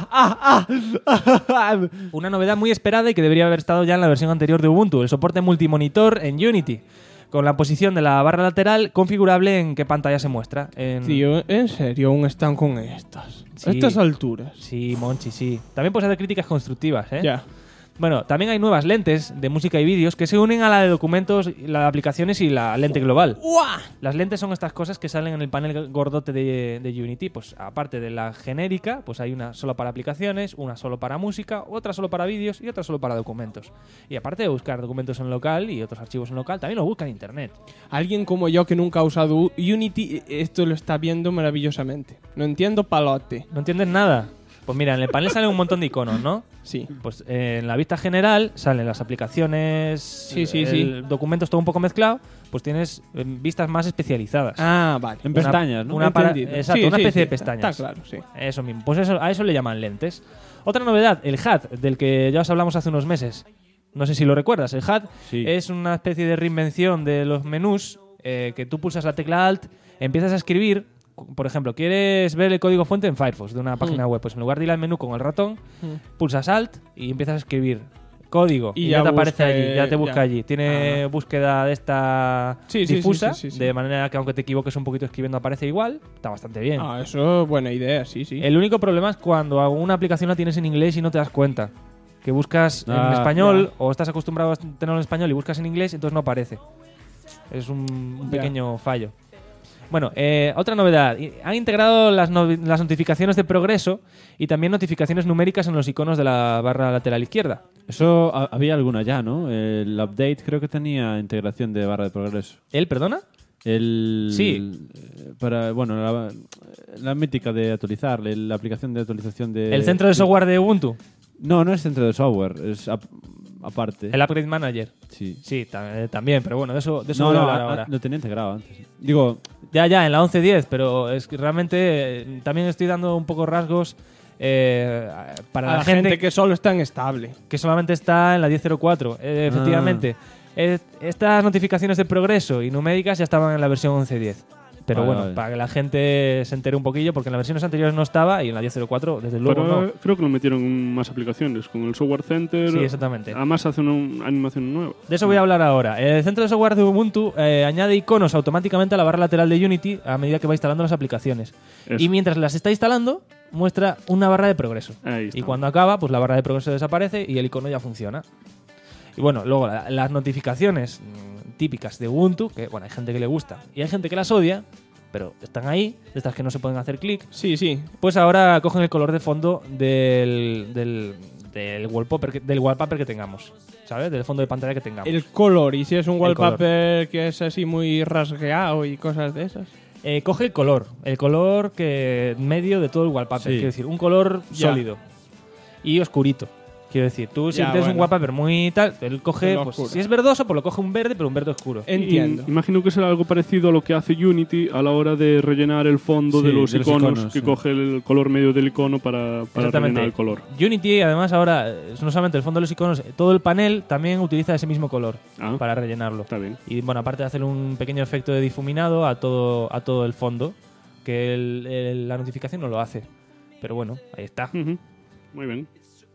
Una novedad muy esperada y que debería haber estado ya en la versión anterior de Ubuntu, el soporte multimonitor en Unity, con la posición de la barra lateral configurable en qué pantalla se muestra. Tío, ¿en serio aún están con estas? Sí. A estas alturas. Sí, Monchi, sí. También puedes hacer críticas constructivas, ¿eh? Ya. Bueno, también hay nuevas lentes de música y vídeos que se unen a la de documentos, la de aplicaciones y la lente global. ¡Uah! Las lentes son estas cosas que salen en el panel gordote de Unity. Pues aparte de la genérica, pues hay una solo para aplicaciones, una solo para música, otra solo para vídeos y otra solo para documentos. Y aparte de buscar documentos en local y otros archivos en local, también lo busca en internet. Alguien como yo que nunca ha usado Unity, esto lo está viendo maravillosamente. No entiendo palote. ¿No entiendes nada? Pues mira, en el panel salen un montón de iconos, ¿no? Sí. Pues en la vista general salen las aplicaciones, Sí. documentos todo un poco mezclado, pues tienes vistas más especializadas. Vale. En pestañas, ¿no? Exacto, una especie de pestañas. Está claro, sí. Eso mismo. Pues a eso le llaman lentes. Otra novedad, el HUD, del que ya os hablamos hace unos meses. No sé si lo recuerdas. El HUD es una especie de reinvención de los menús que tú pulsas la tecla Alt, empiezas a escribir. Por ejemplo, quieres ver el código fuente en Firefox de una página web. Pues en lugar de ir al menú con el ratón, pulsas Alt y empiezas a escribir código. Y ya te aparece allí, ya te busca allí. Tiene búsqueda de esta difusa, de manera que aunque te equivoques un poquito escribiendo aparece igual. Está bastante bien. Eso es buena idea, sí. El único problema es cuando una aplicación la tienes en inglés y no te das cuenta. Que buscas en español o estás acostumbrado a tenerlo en español y buscas en inglés, entonces no aparece. Es un pequeño fallo. Bueno, otra novedad. Han integrado las notificaciones de progreso y también notificaciones numéricas en los iconos de la barra lateral izquierda. Eso había alguna ya, ¿no? El update creo que tenía integración de barra de progreso. ¿El, perdona? Sí. Para, bueno, la mítica de actualizar, la aplicación de actualización de... ¿El centro de software de Ubuntu? No es centro de software, es aparte. El Upgrade Manager. Sí, también, pero bueno, de eso voy a hablar ahora. Lo tenía integrado antes. Digo... Ya, en la 11.10, pero es que realmente también estoy dando un poco rasgos para la gente que solo está en estable. Que solamente está en la 10.04. Efectivamente, estas notificaciones de progreso y numéricas ya estaban en la versión 11.10. Pero vale. Para que la gente se entere un poquillo, porque en las versiones anteriores no estaba y en la 10.04 desde luego no. Creo que lo metieron en más aplicaciones, con el Software Center. Sí, exactamente. Además hace una animación nueva. De eso voy a hablar ahora. El centro de software de Ubuntu añade iconos automáticamente a la barra lateral de Unity a medida que va instalando las aplicaciones. Eso. Y mientras las está instalando, muestra una barra de progreso. Y cuando acaba, pues la barra de progreso desaparece y el icono ya funciona. Y bueno, luego las notificaciones típicas de Ubuntu, que bueno, hay gente que le gusta y hay gente que las odia, pero están ahí, de estas que no se pueden hacer clic. Sí. Pues ahora cogen el color de fondo del wallpaper que tengamos, ¿sabes? Del fondo de pantalla que tengamos. El color, y si es un wallpaper que es así muy rasgueado y cosas de esas. Coge el color que medio de todo el wallpaper, quiero decir, un color sólido y oscurito. Quiero decir, tú si Ya, tienes un bueno. wallpaper muy tal, él coge, Lo pues, oscuro. si es verdoso, pues lo coge un verde, pero un verde oscuro. Entiendo. Imagino que será algo parecido a lo que hace Unity a la hora de rellenar el fondo Sí, de los de los iconos, iconos, que sí. coge el color medio del icono para Exactamente. rellenar el color. Unity, además, ahora, no solamente el fondo de los iconos, todo el panel también utiliza ese mismo color Ah, para rellenarlo. está bien. Y bueno, aparte de hacer un pequeño efecto de difuminado a todo el fondo, que la notificación no lo hace. Pero bueno, ahí está. Ujú. Muy bien.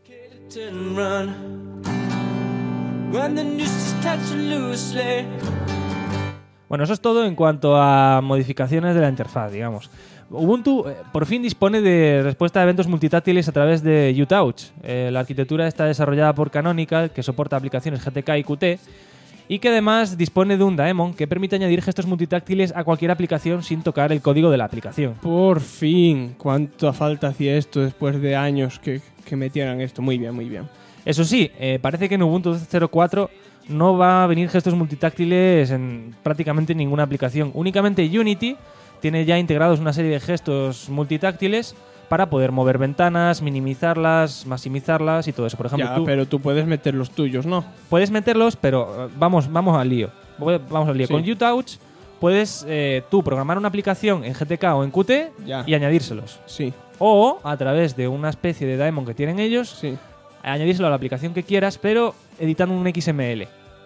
Bueno, eso es todo en cuanto a modificaciones de la interfaz, digamos. Ubuntu por fin dispone de respuesta a eventos multitáctiles a través de UTouch. La arquitectura está desarrollada por Canonical, que soporta aplicaciones GTK y Qt, y que además dispone de un daemon que permite añadir gestos multitáctiles a cualquier aplicación sin tocar el código de la aplicación. Por fin. ¿Cuánta falta hacía esto después de años que metieran esto? Muy bien, muy bien. Eso sí, parece que en Ubuntu 12.04 no va a venir gestos multitáctiles en prácticamente ninguna aplicación. Únicamente Unity tiene ya integrados una serie de gestos multitáctiles para poder mover ventanas, minimizarlas, maximizarlas y todo eso. Por ejemplo, Ya, pero tú puedes meter los tuyos, ¿no? puedes meterlos, pero vamos al lío. Vamos al lío. Sí. Con UTouch puedes tú programar una aplicación en GTK o en Qt Ya. y añadírselos. Sí, O a través de una especie de daemon que tienen ellos, sí. añadírselo a la aplicación que quieras, pero editando un XML.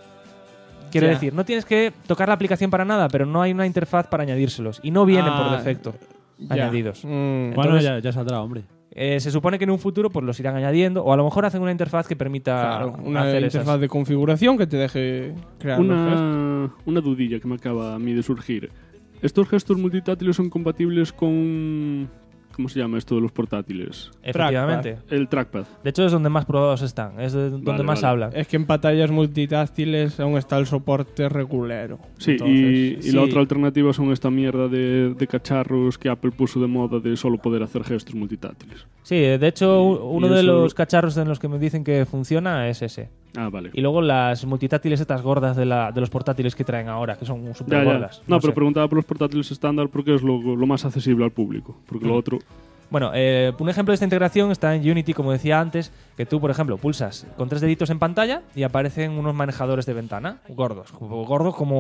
Quiero Ya. decir, no tienes que tocar la aplicación para nada, pero no hay una interfaz para añadírselos. Y no vienen por Ah, defecto ya. añadidos. Bueno, Entonces, ya saldrá, hombre. se supone que en un futuro pues los irán añadiendo, o a lo mejor hacen una interfaz que permita Claro, una hacer interfaz esas. de configuración que te deje crear los gestos. Una dudilla que me acaba a mí de surgir. ¿Estos gestos multitátiles son compatibles con... ¿Cómo se llama esto de los portátiles? Efectivamente. El trackpad. De hecho, es donde más probados están, es donde Vale, más vale. hablan. Es que en pantallas multitáctiles aún está el soporte regulero. Sí, Entonces, y la otra alternativa son esta mierda de cacharros que Apple puso de moda de solo poder hacer gestos multitátiles. Sí, de hecho, uno y de eso- los cacharros en los que me dicen que funciona es ese. Ah, vale. Y luego las multitátiles estas gordas de los portátiles que traen ahora, que son súper Ya, ya. gordas. No, pero sé. preguntaba por los portátiles estándar porque es lo más accesible al público. Porque lo otro... Bueno, un ejemplo de esta integración está en Unity, como decía antes, que tú, por ejemplo, pulsas con 3 deditos en pantalla y aparecen unos manejadores de ventana gordos como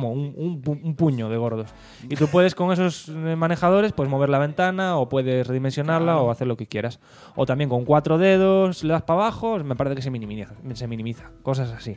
un puño de gordos. Y tú puedes con esos manejadores pues mover la ventana o puedes redimensionarla o hacer lo que quieras. O también con 4 dedos le das para abajo, me parece que se minimiza. Cosas así.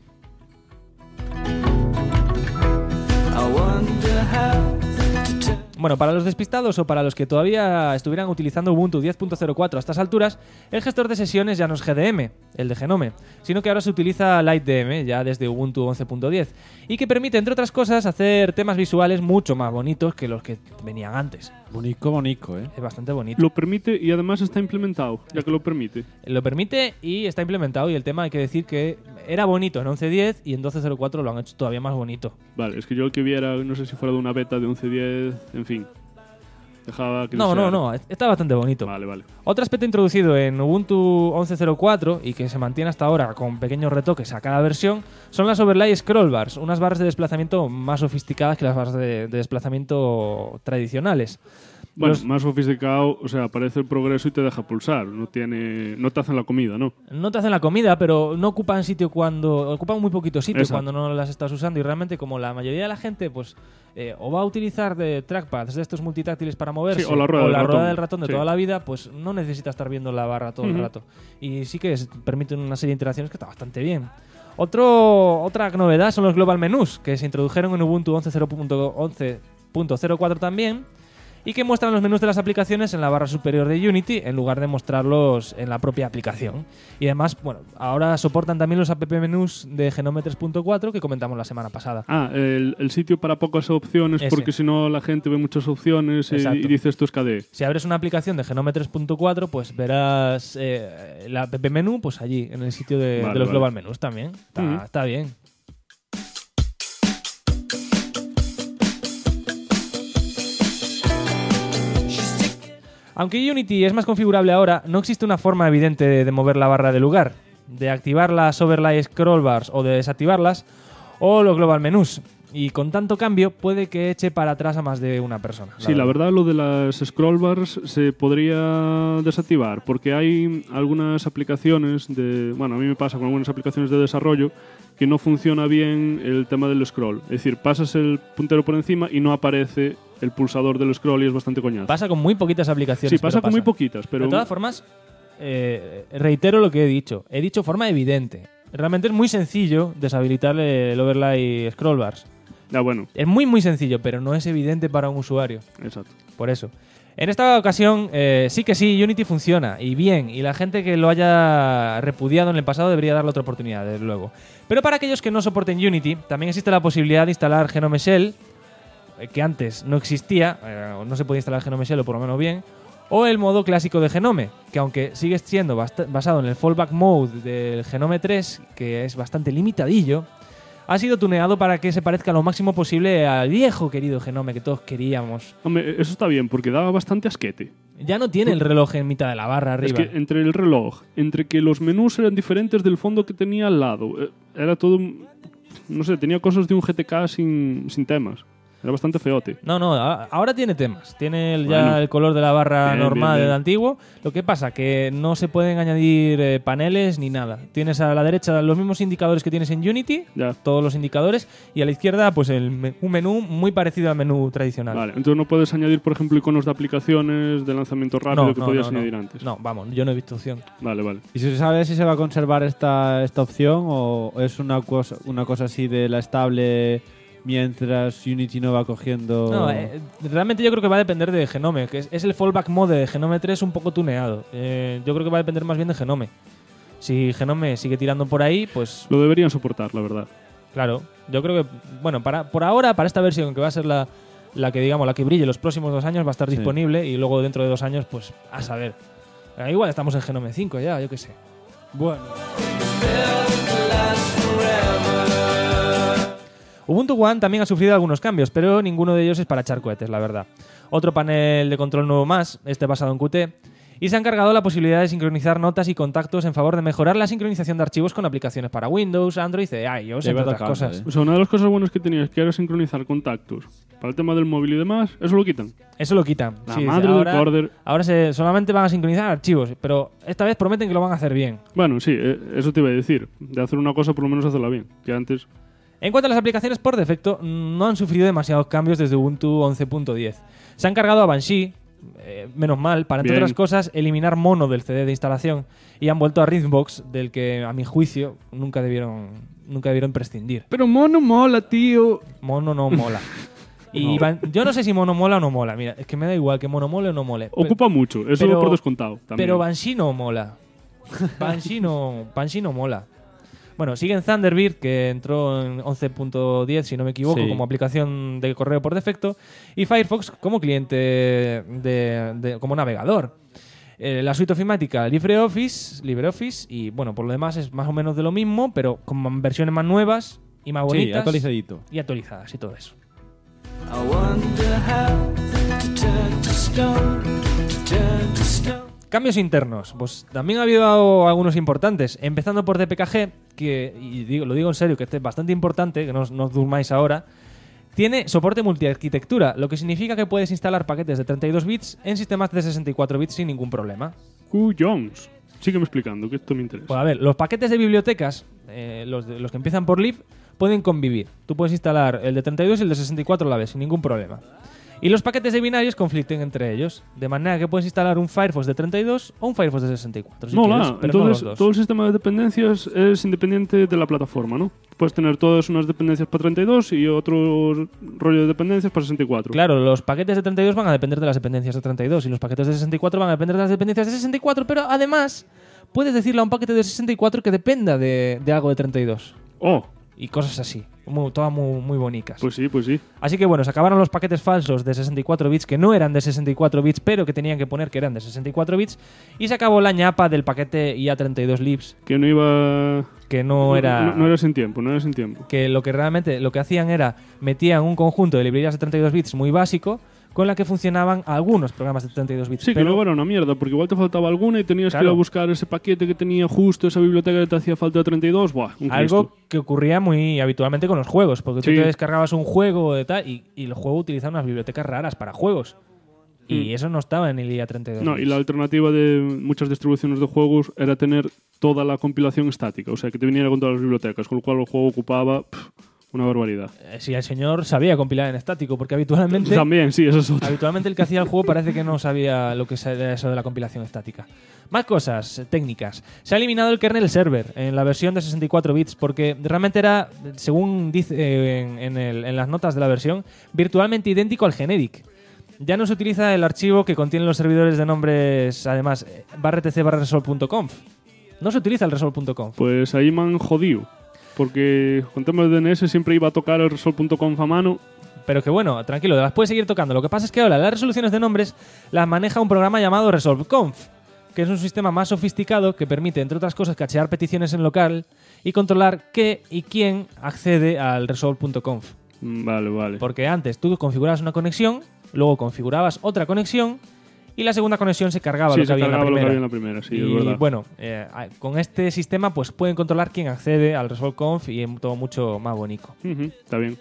Bueno, para los despistados o para los que todavía estuvieran utilizando Ubuntu 10.04 a estas alturas, el gestor de sesiones ya no es GDM, el de Genome, sino que ahora se utiliza LightDM, ya desde Ubuntu 11.10, y que permite, entre otras cosas, hacer temas visuales mucho más bonitos que los que venían antes. Bonico, ¿eh? Es bastante bonito. Lo permite y además está implementado, ya que lo permite. Lo permite y está implementado, y el tema hay que decir que era bonito en 11.10 y en 12.04 lo han hecho todavía más bonito. Vale, es que yo el que viera, no sé si fuera de una beta de 11.10, en fin. Dejaba que No, está bastante bonito. Vale. Otro aspecto introducido en Ubuntu 11.04 y que se mantiene hasta ahora con pequeños retoques a cada versión son las overlay scroll bars, unas barras de desplazamiento más sofisticadas que las barras de desplazamiento tradicionales. Bueno, Los- más sofisticado, o sea, aparece el progreso y te deja pulsar. No te hacen la comida, ¿no? No te hacen la comida, pero no ocupan sitio ocupan muy poquito sitio Exacto. cuando no las estás usando, y realmente como la mayoría de la gente pues o va a utilizar de trackpads de estos multitáctiles para moverse, Sí, o la rueda del ratón. de Sí. toda la vida, pues no necesita estar viendo la barra todo el Ujú. rato. Y sí que permiten una serie de interacciones que está bastante bien. Otra novedad son los global menús, que se introdujeron en Ubuntu 11.04 también, y que muestran los menús de las aplicaciones en la barra superior de Unity en lugar de mostrarlos en la propia aplicación. Y además, bueno, ahora soportan también los app menús de Genome 3.4 que comentamos la semana pasada. Ah, el sitio para pocas opciones, Ese. porque si no la gente ve muchas opciones Exacto. y dice esto es KDE. Si abres una aplicación de Genome 3.4, pues verás el app menú pues allí, en el sitio de Vale, los vale. global menús también. Está bien. Aunque Unity es más configurable ahora, no existe una forma evidente de mover la barra de lugar, de activar las overlay scroll bars o de desactivarlas, o los global menús. Y con tanto cambio puede que eche para atrás a más de una persona. Sí, la verdad lo de las scroll bars se podría desactivar porque hay algunas aplicaciones bueno, a mí me pasa con algunas aplicaciones de desarrollo que no funciona bien el tema del scroll. Es decir, pasas el puntero por encima y no aparece el pulsador del scroll y es bastante coñazo. Pasa con muy poquitas aplicaciones. Sí, pasa con muy poquitas, pero... De todas formas, reitero lo que he dicho. He dicho forma evidente. Realmente es muy sencillo deshabilitar el overlay scroll bars. Bueno. Es muy, muy sencillo, pero no es evidente para un usuario. Exacto. Por eso. En esta ocasión, sí que sí, Unity funciona, y bien, y la gente que lo haya repudiado en el pasado debería darle otra oportunidad, desde luego. Pero para aquellos que no soporten Unity, también existe la posibilidad de instalar Genome Shell, que antes no existía, no se podía instalar Genome Shell, o por lo menos bien, o el modo clásico de Genome, que aunque sigue siendo basado en el fallback mode del Genome 3, que es bastante limitadillo, ha sido tuneado para que se parezca lo máximo posible al viejo querido Genome que todos queríamos. Hombre, eso está bien, porque daba bastante asquete. Ya no tiene el reloj en mitad de la barra arriba. Es que entre el reloj, entre que los menús eran diferentes del fondo que tenía al lado, era todo... No sé, tenía cosas de un GTK sin temas. Era bastante feote. No, ahora tiene temas. Tiene ya el color de la barra normal del antiguo. Lo que pasa que no se pueden añadir paneles ni nada. Tienes a la derecha los mismos indicadores que tienes en Unity, todos los indicadores, y a la izquierda pues un menú muy parecido al menú tradicional. Vale, entonces no puedes añadir, por ejemplo, iconos de aplicaciones de lanzamiento rápido que podías añadir antes. No, vamos, yo no he visto opción. Vale. ¿Y se sabe si se va a conservar esta opción o es una cosa así de la estable mientras Unity no va cogiendo...? No, realmente yo creo que va a depender de Genome, que es el fallback mode de Genome 3 un poco tuneado. Yo creo que va a depender más bien de Genome. Si Genome sigue tirando por ahí, pues... Lo deberían soportar, la verdad. Claro, yo creo que, bueno, por ahora, para esta versión, que va a ser la que digamos, la que brille los próximos 2 años, va a estar disponible, y luego dentro de 2 años, pues, a saber. Igual estamos en Genome 5 ya, yo qué sé. Bueno. Ubuntu One también ha sufrido algunos cambios, pero ninguno de ellos es para echar cohetes, la verdad. Otro panel de control nuevo más, basado en Qt, y se ha encargado la posibilidad de sincronizar notas y contactos en favor de mejorar la sincronización de archivos con aplicaciones para Windows, Android, iOS, entre otras cosas. O sea, una de las cosas buenas que tenías que era sincronizar contactos. Para el tema del móvil y demás, eso lo quitan. Eso lo quitan. La madre del border. Ahora solamente van a sincronizar archivos, pero esta vez prometen que lo van a hacer bien. Bueno, sí, eso te iba a decir. De hacer una cosa, por lo menos hacerla bien, que antes... En cuanto a las aplicaciones por defecto, no han sufrido demasiados cambios desde Ubuntu 11.10. Se han cargado a Banshee, menos mal, para, entre otras cosas, eliminar Mono del CD de instalación, y han vuelto a Rhythmbox, del que, a mi juicio, nunca debieron prescindir. Pero Mono mola, tío. Mono no mola. Y yo no sé si Mono mola o no mola. Mira, es que me da igual que Mono mole o no mole. Ocupa mucho, eso lo por descontado. También. Pero Banshee no mola. Banshee no mola. Bueno, sigue en Thunderbird, que entró en 11.10, si no me equivoco, como aplicación de correo por defecto, y Firefox como cliente como navegador. La suite ofimática LibreOffice, y bueno, por lo demás es más o menos de lo mismo, pero con versiones más nuevas y más bonitas. Sí, actualizadito. Y actualizadas y todo eso. Cambios internos, pues también ha habido algunos importantes, empezando por DPKG, que, lo digo en serio, que este es bastante importante, que no os durmáis ahora. Tiene soporte multiarquitectura, lo que significa que puedes instalar paquetes de 32 bits en sistemas de 64 bits sin ningún problema. Jones. Sígueme explicando, que esto me interesa. Pues a ver, los paquetes de bibliotecas, los que empiezan por lib, pueden convivir. Tú puedes instalar el de 32 y el de 64 a la vez, sin ningún problema. Y los paquetes de binarios conflicten entre ellos, de manera que puedes instalar un Firefox de 32 o un Firefox de 64. Si quieres, pero entonces no los dos. todo el sistema de dependencias es independiente de la plataforma, ¿no? Puedes tener todas unas dependencias para 32 y otro rollo de dependencias para 64. Claro, los paquetes de 32 van a depender de las dependencias de 32 y los paquetes de 64 van a depender de las dependencias de 64, pero además puedes decirle a un paquete de 64 que dependa de algo de 32. Oh. Y cosas así, todas muy bonitas. Pues sí. Así que bueno, se acabaron los paquetes falsos de 64 bits que no eran de 64 bits, pero que tenían que poner que eran de 64 bits. Y se acabó la ñapa del paquete IA32 libs. Que no iba... Que no era... No era sin tiempo. Que lo que realmente lo que hacían era, metían un conjunto de librerías de 32 bits muy básico, con la que funcionaban algunos programas de 32 bits. Sí, que pero luego era una mierda, porque igual te faltaba alguna y tenías que ir Claro. a buscar ese paquete que tenía justo esa biblioteca que te hacía falta de 32. Buah, un algo Cristo. que ocurría muy habitualmente con los juegos, porque Sí. tú te descargabas un juego de tal y el juego utilizaba unas bibliotecas raras para juegos. Y eso no estaba en el IA 32 No, bits. y la alternativa de muchas distribuciones de juegos era tener toda la compilación estática, o sea, que te viniera con todas las bibliotecas, con lo cual el juego ocupaba una barbaridad. Si el señor sabía compilar en estático, porque habitualmente También, sí, eso es otro. habitualmente el que hacía el juego parece que no sabía lo que era eso de la compilación estática. Más cosas técnicas. Se ha eliminado el kernel server en la versión de 64 bits porque realmente era, según dice en las notas de la versión, virtualmente idéntico al generic. Ya no se utiliza el archivo que contiene los servidores de nombres, además, /etc/resol.conf. No se utiliza el resol.conf. Pues ahí me han jodido, porque con temas de DNS siempre iba a tocar el resol.conf a mano. Pero que bueno, tranquilo, las puedes seguir tocando. Lo que pasa es que ahora las resoluciones de nombres las maneja un programa llamado Resolve.conf, que es un sistema más sofisticado que permite, entre otras cosas, cachear peticiones en local y controlar qué y quién accede al Resolve.conf. Vale. Porque antes tú configurabas una conexión, luego configurabas otra conexión y la segunda conexión se cargaba Sí, lo que se había en la cargaba lo que primera. había en la primera, sí, y es verdad. bueno, con este sistema pues pueden controlar quién accede al Resolve.conf y es todo mucho más bonito. Está bien.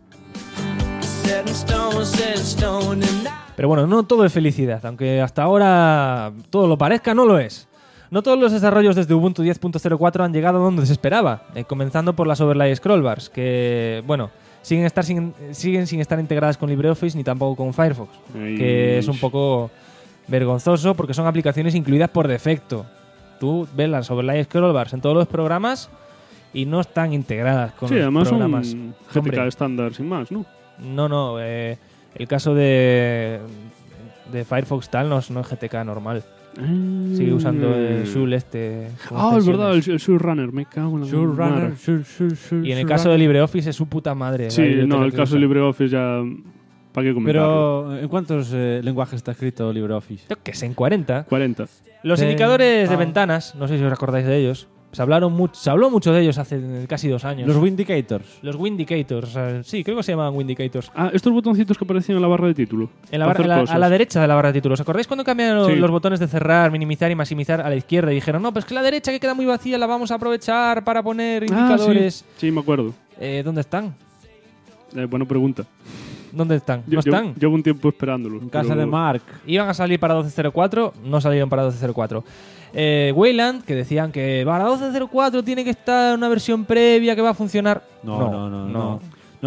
Pero bueno, no todo es felicidad, aunque hasta ahora todo lo parezca, no lo es. No todos los desarrollos desde Ubuntu 10.04 han llegado donde se esperaba, comenzando por las overlay scrollbars, que, bueno, siguen sin estar integradas con LibreOffice ni tampoco con Firefox, que es un poco vergonzoso porque son aplicaciones incluidas por defecto. Tú ves las overlay scrollbars en todos los programas y no están integradas con Sí, los además programas. son GTK Hombre, estándar sin más, ¿no? no, el caso de Firefox tal no es GTK normal. Sigue usando el Shul Es verdad, el Showrunner, me cago en la Showrunner, madre. Y en el caso de LibreOffice es su puta madre. Sí, no, el caso de LibreOffice ya... ¿Para qué comentarlo? Pero, ¿en cuántos lenguajes está escrito LibreOffice? Yo que sé, en 40. 40. Los Sí. indicadores de ventanas, no sé si os acordáis de ellos. Se habló mucho de ellos hace casi 2 años. Los Windicators. Los Windicators. Sí, creo que se llamaban Windicators. Estos botoncitos que aparecían en la barra de título. En la para barra, hacer cosas. a la derecha de la barra de títulos. ¿Os acordáis cuando cambiaron Sí. los botones de cerrar, minimizar y maximizar a la izquierda? Y dijeron, no, pues que la derecha que queda muy vacía la vamos a aprovechar para poner indicadores. Sí, me acuerdo. ¿Dónde están? Buena pregunta. ¿Dónde están? ¿No están? Llevo un tiempo esperándolo. En casa de Mark. Iban a salir para 12.04, no salieron para 12.04. Wayland, que decían que para 12.04 tiene que estar una versión previa que va a funcionar. No.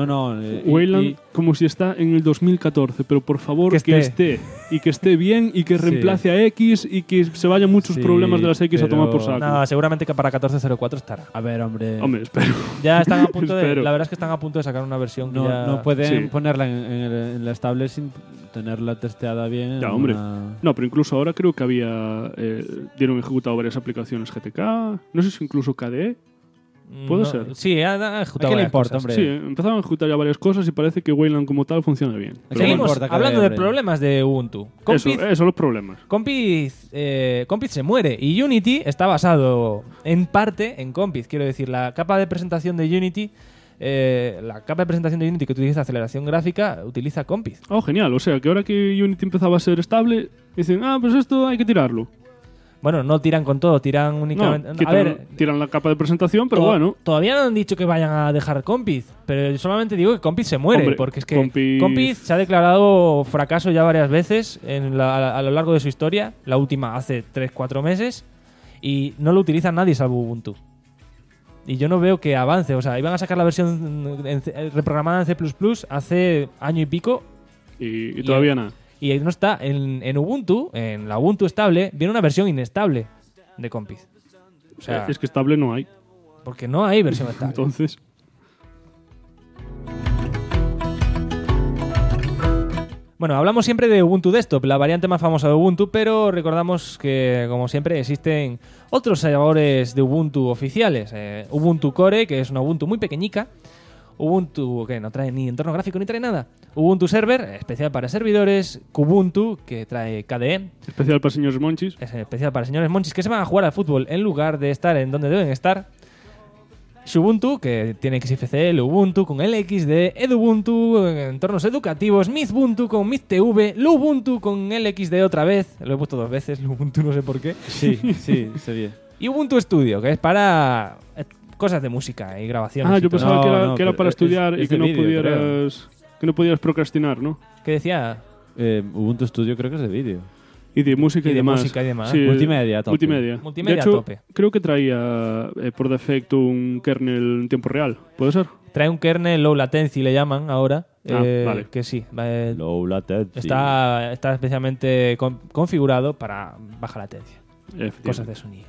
Wayland como si está en el 2014, pero por favor que esté. Y que esté bien y que reemplace a X y que se vayan muchos problemas de las X a tomar por saco. No, seguramente que para 14.04 estará. A ver, hombre. Hombre, espero. Ya están a punto de. Espero. La verdad es que están a punto de sacar una versión que No, ya... no pueden Sí. ponerla en la estable sin tenerla testeada bien. Ya, en hombre. una- No, pero incluso ahora creo que dieron ejecutado varias aplicaciones GTK. No sé si incluso KDE. Puede ser. Sí, ha ejecutado ¿A qué le varias importa, cosas. hombre? Sí, empezaron a ejecutar ya varias cosas y parece que Wayland como tal funciona bien. Pero Seguimos importa que hablando le- de problemas de Ubuntu. Eso, los problemas. Compiz se muere y Unity está basado en parte en Compiz. Quiero decir, la capa de presentación de Unity que utiliza aceleración gráfica utiliza Compiz. Oh, genial. O sea, que ahora que Unity empezaba a ser estable, dicen, pues esto hay que tirarlo. Bueno, no tiran con todo, tiran únicamente... No, a ver, tiran la capa de presentación, pero bueno. Todavía no han dicho que vayan a dejar Compiz, pero yo solamente digo que Compiz se muere, Hombre, porque es que Compiz- Compiz se ha declarado fracaso ya varias veces a lo largo de su historia, la última hace 3-4 meses, y no lo utiliza nadie salvo Ubuntu. Y yo no veo que avance, o sea, iban a sacar la versión reprogramada en C++ hace año y pico. Y todavía nada. Y no está. En Ubuntu, en la Ubuntu estable, viene una versión inestable de Compiz. O sea, Es que estable no hay. porque no hay versión estable. Entonces, Bueno, hablamos siempre de Ubuntu Desktop, la variante más famosa de Ubuntu, pero recordamos que, como siempre, existen otros sabores de Ubuntu oficiales. Ubuntu Core, que es una Ubuntu muy pequeñica. Ubuntu, que no trae ni entorno gráfico ni trae nada. Ubuntu Server, especial para servidores. Kubuntu, que trae KDE. especial para señores monchis. Es especial para señores monchis que se van a jugar al fútbol en lugar de estar en donde deben estar. Xubuntu, que tiene XFCE, Ubuntu con LXD, Edubuntu, entornos educativos, Mizbuntu con MizTV, Lubuntu con LXD otra vez. Lo he puesto 2 veces, Lubuntu, no sé por qué. Sí, se ve. Y Ubuntu Studio, que es para cosas de música y grabaciones. Ah, y yo todo. pensaba que era para estudiar y es que de no vídeo, pudieras procrastinar, ¿no? ¿Qué decía? Ubuntu Studio creo que es de vídeo. Y de música y, Y de demás. música y demás. Sí, Multimedia a tope. Multimedia de hecho, a tope. creo que traía por defecto un kernel en tiempo real. ¿Puede ser? Trae un kernel low latency, le llaman ahora. Vale. Que sí. Low latency. Está especialmente configurado para baja latencia. Cosas de sonido.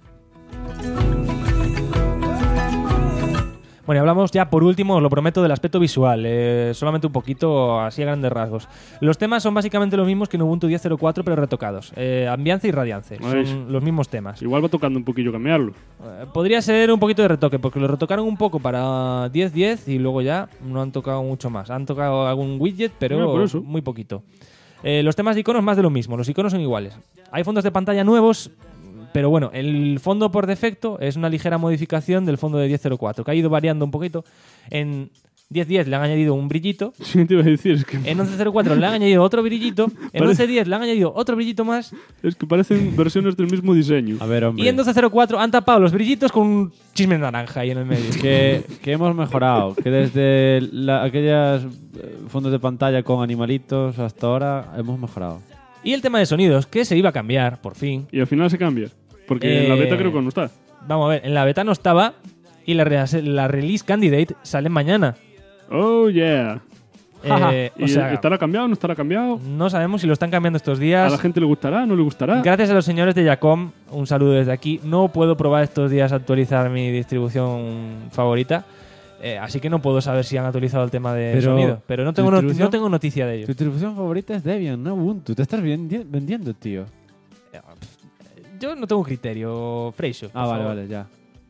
Bueno, y hablamos ya por último, os lo prometo, del aspecto visual. Solamente un poquito, así a grandes rasgos. Los temas son básicamente los mismos que en Ubuntu 10.04, pero retocados. Ambiance y radiance. Son los mismos temas. Igual va tocando un poquillo cambiarlo. Podría ser un poquito de retoque, porque lo retocaron un poco para 10.10 y luego ya no han tocado mucho más. Han tocado algún widget, pero por eso. muy poquito. Los temas de iconos más de lo mismo. Los iconos son iguales. Hay fondos de pantalla nuevos, pero bueno, el fondo por defecto es una ligera modificación del fondo de 10.04, que ha ido variando un poquito. En 10.10 le han añadido un brillito. Sí, te iba a decir, es que... En 11.04 le han añadido otro brillito. En 11.10 le han añadido otro brillito más. Es que parecen versiones del mismo diseño. A ver, hombre. Y en 12.04 han tapado los brillitos con un chisme naranja ahí en el medio. Que hemos mejorado. Que desde aquellas fondos de pantalla con animalitos hasta ahora hemos mejorado. Y el tema de sonidos, que se iba a cambiar, por fin. Y al final se cambia. Porque en la beta creo que no está. Vamos a ver, en la beta no estaba y la release candidate sale mañana. Oh, yeah. O sea, ¿estará cambiado o no estará cambiado? No sabemos si lo están cambiando estos días. ¿A la gente le gustará no le gustará? Gracias a los señores de Yacom, un saludo desde aquí. No puedo probar estos días actualizar mi distribución favorita. Así que no puedo saber si han actualizado el tema de sonido. Pero no tengo noticia de ello. Tu distribución favorita es Debian, no Ubuntu. Te estás vendiendo, tío. Yo no tengo criterio, Freixo. Vale, ya.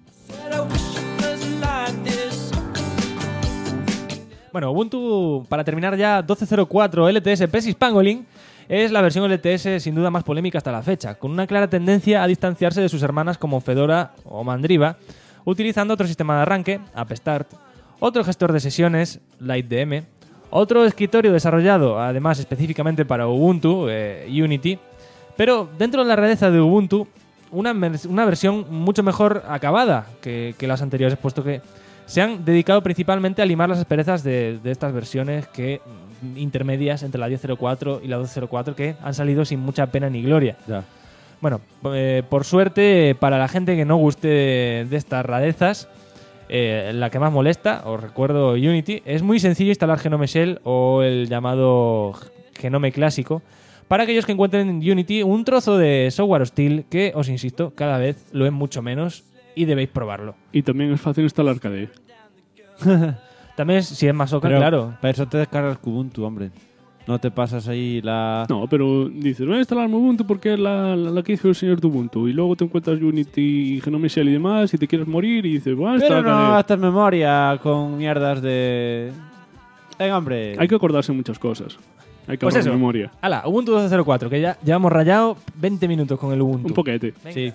Bueno, Ubuntu, para terminar ya, 12.04 LTS Presis Pangolin es la versión LTS sin duda más polémica hasta la fecha, con una clara tendencia a distanciarse de sus hermanas como Fedora o Mandriva, utilizando otro sistema de arranque, AppStart, otro gestor de sesiones, LightDM, otro escritorio desarrollado además específicamente para Ubuntu, Unity, pero dentro de la rareza de Ubuntu, una versión mucho mejor acabada que las anteriores, puesto que se han dedicado principalmente a limar las asperezas de estas versiones intermedias entre la 10.04 y la 12.04 que han salido sin mucha pena ni gloria. Ya. Bueno, por suerte, para la gente que no guste de estas rarezas, la que más molesta, os recuerdo Unity, es muy sencillo instalar Genome Shell o el llamado Genome clásico, para aquellos que encuentren en Unity un trozo de software hostil que, os insisto, cada vez lo es mucho menos y debéis probarlo. Y también es fácil instalar KDE. También, si es más oca, Pero claro. para eso te descargas Ubuntu, hombre. No te pasas ahí la... No, pero dices, voy a instalar Ubuntu porque es la que hizo el señor de Ubuntu. Y luego te encuentras Unity, Genome Shell y demás y te quieres morir y dices, voy a Pero instalar no KDE. gastas memoria con mierdas de... Venga, hombre. Hay que acordarse de muchas cosas. Hay que Pues ahorrar eso. memoria. Hala, Ubuntu 12.04, que ya llevamos rayado 20 minutos con el Ubuntu. Un poquete. Venga. Sí.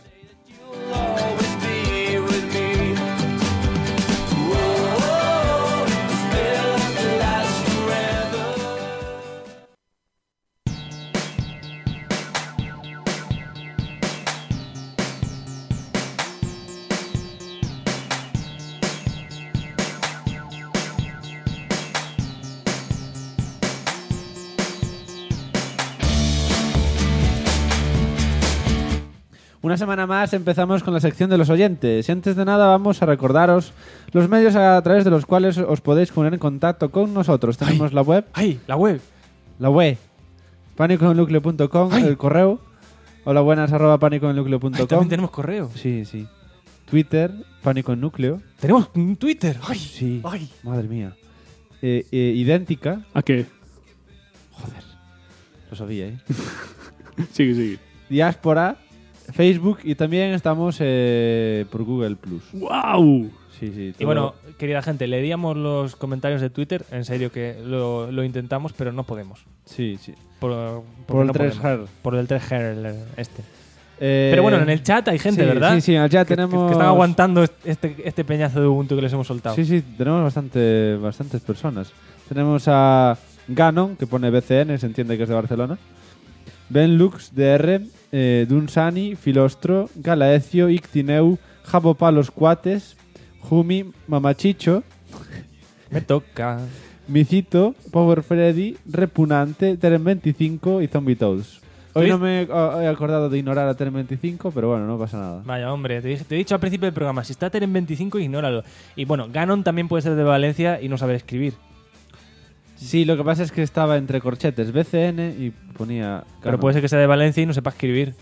Una semana más empezamos con la sección de los oyentes y antes de nada vamos a recordaros los medios a través de los cuales os podéis poner en contacto con nosotros. Tenemos la web. ¡Ay! La web. La web. panicoennucleo.com, el correo. Hola buenas @panicoennucleo.com. También tenemos correo. Sí, sí. Twitter, Pánico en Núcleo. Tenemos un Twitter. ¡Ay! Sí. ¡Ay! Madre mía. Idéntica. ¿A qué? Joder. Lo sabía, ¿eh? Sigue. Diáspora, Facebook y también estamos por Google+. ¡Wow! Sí, sí. Y todo. bueno, querida gente, leíamos los comentarios de Twitter. En serio que lo intentamos, pero no podemos. Sí, sí. Por Por el no 3G. Por el 3G este. Pero bueno, en el chat hay gente, sí, ¿verdad? Sí, en el chat que tenemos... están aguantando este peñazo de Ubuntu que les hemos soltado. Sí, tenemos bastantes personas. Tenemos a Ganon, que pone BCN, se entiende que es de Barcelona. Benlux, DR, Dunsani, Filostro, Galaecio, Ictineu, Jabopalos Cuates, Jumi, Mamachicho, Me toca. Micito, Power Freddy, Repunante, Teren 25 y Zombie Toads. Hoy no me he acordado de ignorar a Teren 25, pero bueno, no pasa nada. Vaya, hombre, te he dicho al principio del programa, si está Teren 25, ignóralo. Y bueno, Ganon también puede ser de Valencia y no saber escribir. Sí, lo que pasa es que estaba entre corchetes BCN y ponía... Pero puede ser que sea de Valencia y no sepa escribir.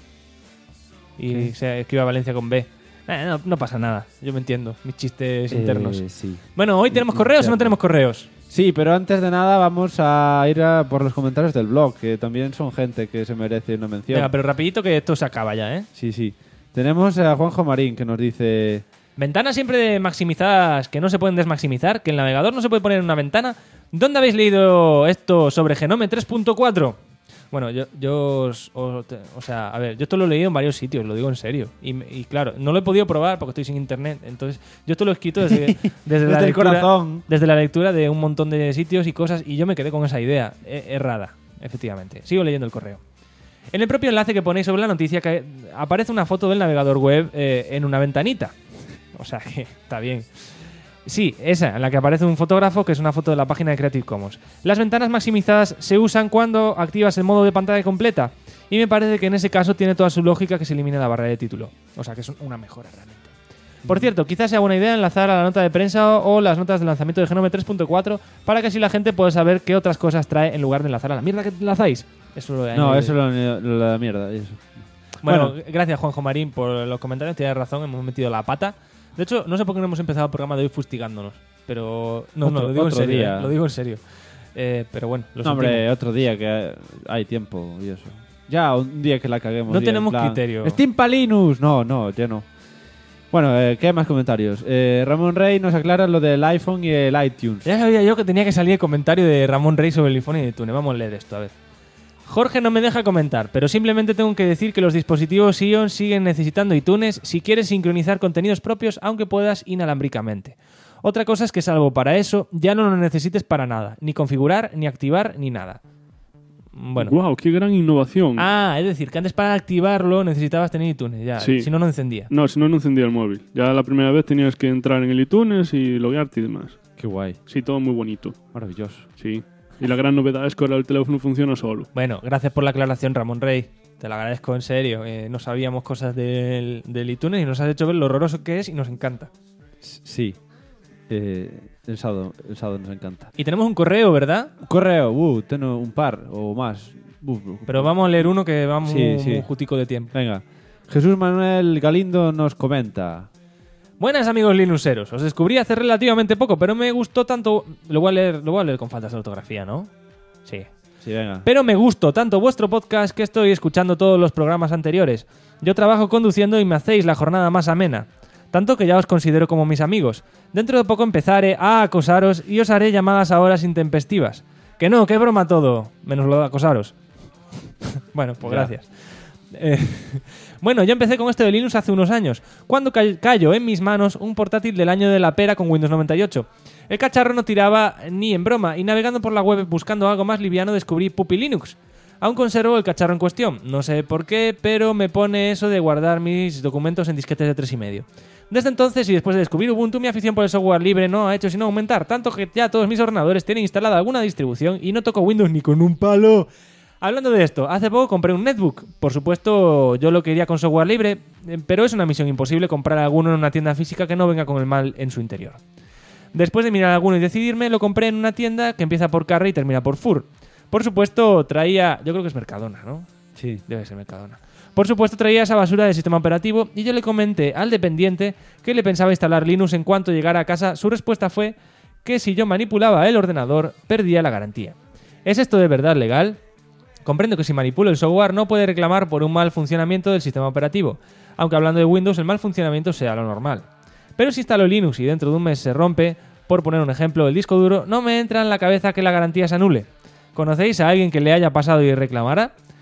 Y ¿Qué? se escriba Valencia con B. No pasa nada, yo me entiendo. Mis chistes internos. Sí. Bueno, ¿hoy tenemos correos o no tenemos correos? Sí, pero antes de nada vamos a ir por los comentarios del blog, que también son gente que se merece una mención. Venga, pero rapidito que esto se acaba ya, ¿eh? Sí. Tenemos a Juanjo Marín que nos dice... Ventanas siempre maximizadas que no se pueden desmaximizar, que el navegador no se puede poner en una ventana. ¿Dónde habéis leído esto sobre Genome 3.4? Bueno, yo esto lo he leído en varios sitios, lo digo en serio. Y claro, no lo he podido probar porque estoy sin internet. Entonces, yo esto lo he escrito desde la el lectura, corazón. desde la lectura de un montón de sitios y cosas, y yo me quedé con esa idea errada, efectivamente. Sigo leyendo el correo. En el propio enlace que ponéis sobre la noticia que aparece una foto del navegador web en una ventanita. O sea que está bien. Sí, esa, en la que aparece un fotógrafo, que es una foto de la página de Creative Commons. Las ventanas maximizadas se usan cuando activas el modo de pantalla completa. Y me parece que en ese caso tiene toda su lógica que se elimine la barra de título. O sea que es una mejora realmente. Por cierto, quizás sea buena idea enlazar a la nota de prensa o las notas de lanzamiento de Genome 3.4 para que así la gente pueda saber qué otras cosas trae en lugar de enlazar a la mierda que enlazáis. Eso es la mierda. Eso. Bueno, gracias Juanjo Marín por los comentarios, tienes razón, hemos metido la pata. De hecho, no sé por qué no hemos empezado el programa de hoy fustigándonos, pero lo digo en serio. Día. Lo digo en serio. Pero bueno, hombre, otro día que hay tiempo y eso. Ya, un día que la caguemos. No tenemos criterio. Steam para Linux. No, ya no. Bueno, ¿qué más comentarios? Ramón Rey nos aclara lo del iPhone y el iTunes. Ya sabía yo que tenía que salir el comentario de Ramón Rey sobre el iPhone y el iTunes. Vamos a leer esto, a ver. Jorge no me deja comentar, pero simplemente tengo que decir que los dispositivos Ion siguen necesitando iTunes si quieres sincronizar contenidos propios, aunque puedas inalámbricamente. Otra cosa es que salvo para eso, ya no lo necesites para nada, ni configurar, ni activar, ni nada. Bueno. ¡Wow! ¡Qué gran innovación! Es decir, que antes para activarlo necesitabas tener iTunes, ya. Sí. Si no encendía. No, si no encendía el móvil. Ya la primera vez tenías que entrar en el iTunes y loguearte y demás. ¡Qué guay! Sí, todo muy bonito. Maravilloso. Sí. Y la gran novedad es que ahora el teléfono funciona solo. Bueno, gracias por la aclaración, Ramón Rey. Te lo agradezco en serio. No sabíamos cosas del iTunes y nos has hecho ver lo horroroso que es y nos encanta. Sí. El sábado nos encanta. Y tenemos un correo, ¿verdad? Un correo, tengo un par o más. Pero vamos a leer uno que va muy jutico de tiempo. Venga. Jesús Manuel Galindo nos comenta... Buenas amigos linuxeros, os descubrí hace relativamente poco, pero me gustó tanto... Lo voy a leer con faltas de ortografía, ¿no? Sí. Sí, venga. Pero me gustó tanto vuestro podcast que estoy escuchando todos los programas anteriores. Yo trabajo conduciendo y me hacéis la jornada más amena. Tanto que ya os considero como mis amigos. Dentro de poco empezaré a acosaros y os haré llamadas a horas intempestivas. Que no, que broma todo, menos lo de acosaros. Bueno, pues gracias. Bueno, yo empecé con esto de Linux hace unos años, cuando cayó en mis manos un portátil del año de la pera con Windows 98. El cacharro no tiraba ni en broma, y navegando por la web buscando algo más liviano descubrí Puppy Linux. Aún conservo el cacharro en cuestión, no sé por qué, pero me pone eso de guardar mis documentos en disquetes de 3,5. Desde entonces, y después de descubrir Ubuntu, mi afición por el software libre no ha hecho sino aumentar, tanto que ya todos mis ordenadores tienen instalada alguna distribución y no toco Windows ni con un palo. Hablando de esto, hace poco compré un netbook. Por supuesto, yo lo quería con software libre, pero es una misión imposible comprar alguno en una tienda física que no venga con el mal en su interior. Después de mirar alguno y decidirme, lo compré en una tienda que empieza por Carre y termina por Fur. Por supuesto, traía... Yo creo que es Mercadona, ¿no? Sí. Debe ser Mercadona. Por supuesto, traía esa basura del sistema operativo y yo le comenté al dependiente que le pensaba instalar Linux en cuanto llegara a casa. Su respuesta fue que si yo manipulaba el ordenador, perdía la garantía. ¿Es esto de verdad legal? Comprendo que si manipulo el software no puede reclamar por un mal funcionamiento del sistema operativo, aunque hablando de Windows el mal funcionamiento sea lo normal. Pero si instalo Linux y dentro de un mes se rompe, por poner un ejemplo, el disco duro, no me entra en la cabeza que la garantía se anule. ¿Conocéis a alguien que le haya pasado y reclamara?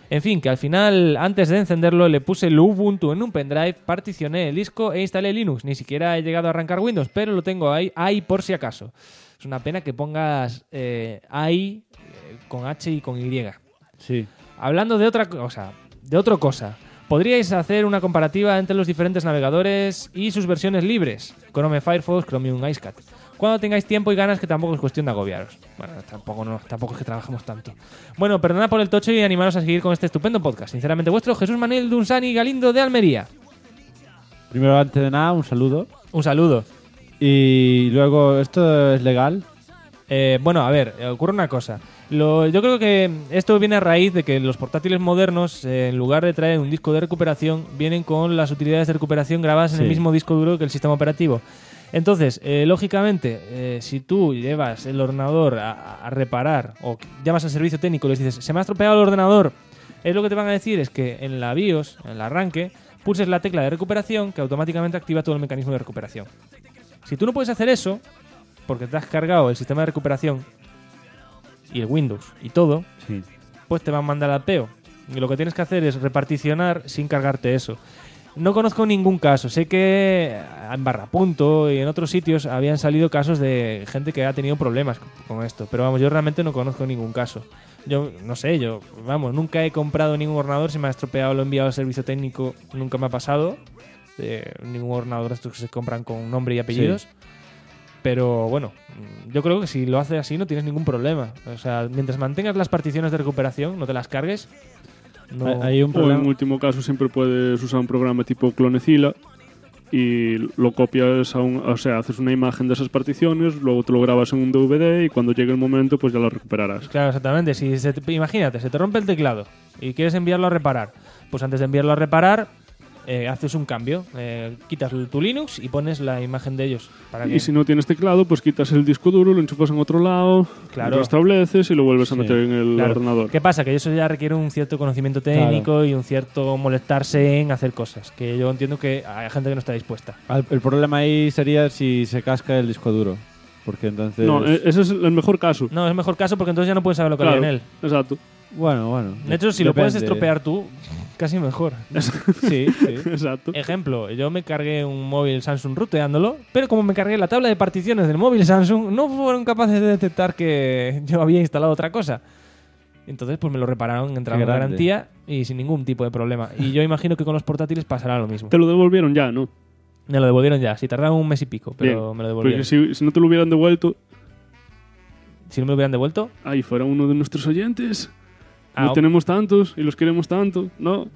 En fin, que al final, antes de encenderlo, le puse el Ubuntu en un pendrive, particioné el disco e instalé Linux. Ni siquiera he llegado a arrancar Windows, pero lo tengo ahí por si acaso. Es una pena que pongas ahí con H y con Y. Sí. Hablando de otra cosa, podríais hacer una comparativa entre los diferentes navegadores y sus versiones libres. Chrome, Firefox, Chromium, Icecat. Cuando tengáis tiempo y ganas, que tampoco es cuestión de agobiaros. Bueno, tampoco es que trabajemos tanto. Bueno, perdonad por el tocho y animaros a seguir con este estupendo podcast. Sinceramente vuestro, Jesús Manuel Dunsani Galindo de Almería. Primero, antes de nada, un saludo. Un saludo. Y luego, ¿esto es legal? Bueno, a ver, ocurre una cosa. Yo creo que esto viene a raíz de que los portátiles modernos, en lugar de traer un disco de recuperación, vienen con las utilidades de recuperación grabadas en el mismo disco duro que el sistema operativo. Entonces, lógicamente, si tú llevas el ordenador a reparar o llamas al servicio técnico y les dices, se me ha estropeado el ordenador, lo que te van a decir es que en la BIOS, en el arranque, pulses la tecla de recuperación que automáticamente activa todo el mecanismo de recuperación. Si tú no puedes hacer eso, porque te has cargado el sistema de recuperación y el Windows y todo, pues te van a mandar al peo. Y lo que tienes que hacer es reparticionar sin cargarte eso. No conozco ningún caso. Sé que en Barrapunto y en otros sitios habían salido casos de gente que ha tenido problemas con esto. Pero vamos, yo realmente no conozco ningún caso. Yo no sé, nunca he comprado ningún ordenador. Si me ha estropeado, lo he enviado al servicio técnico. Nunca me ha pasado. Ningún ordenador de estos que se compran con nombre y apellidos. Sí. Pero bueno, yo creo que si lo haces así no tienes ningún problema. O sea, mientras mantengas las particiones de recuperación, no te las cargues. No. Hay un problema. O en último caso siempre puedes usar un programa tipo Clonezilla y lo copias haces una imagen de esas particiones, luego te lo grabas en un DVD y cuando llegue el momento pues ya lo recuperarás. Claro, exactamente. Imagínate, se te rompe el teclado y quieres enviarlo a reparar. Pues antes de enviarlo a reparar, haces un cambio, quitas tu Linux y pones la imagen de ellos. Y si no tienes teclado, pues quitas el disco duro, lo enchufas en otro lado, lo restableces y lo vuelves a meter en el ordenador. ¿Qué pasa? Que eso ya requiere un cierto conocimiento técnico y un cierto molestarse en hacer cosas, que yo entiendo que hay gente que no está dispuesta. El problema ahí sería si se casca el disco duro, porque entonces... No, ese es el mejor caso. No, es el mejor caso porque entonces ya no puedes saber lo que hay en él. Exacto. Bueno. De hecho, si lo puedes estropear tú, casi mejor. Sí. Exacto. Ejemplo, yo me cargué un móvil Samsung ruteándolo, pero como me cargué la tabla de particiones del móvil Samsung, no fueron capaces de detectar que yo había instalado otra cosa. Entonces, pues me lo repararon, entraron en garantía y sin ningún tipo de problema. Y yo imagino que con los portátiles pasará lo mismo. Te lo devolvieron ya, ¿no? Me lo devolvieron ya. Sí, tardaron un mes y pico, pero bien, me lo devolvieron. Porque si no te lo hubieran devuelto... Si no me lo hubieran devuelto... Ahí fuera uno de nuestros oyentes... No tenemos tantos y los queremos tanto. No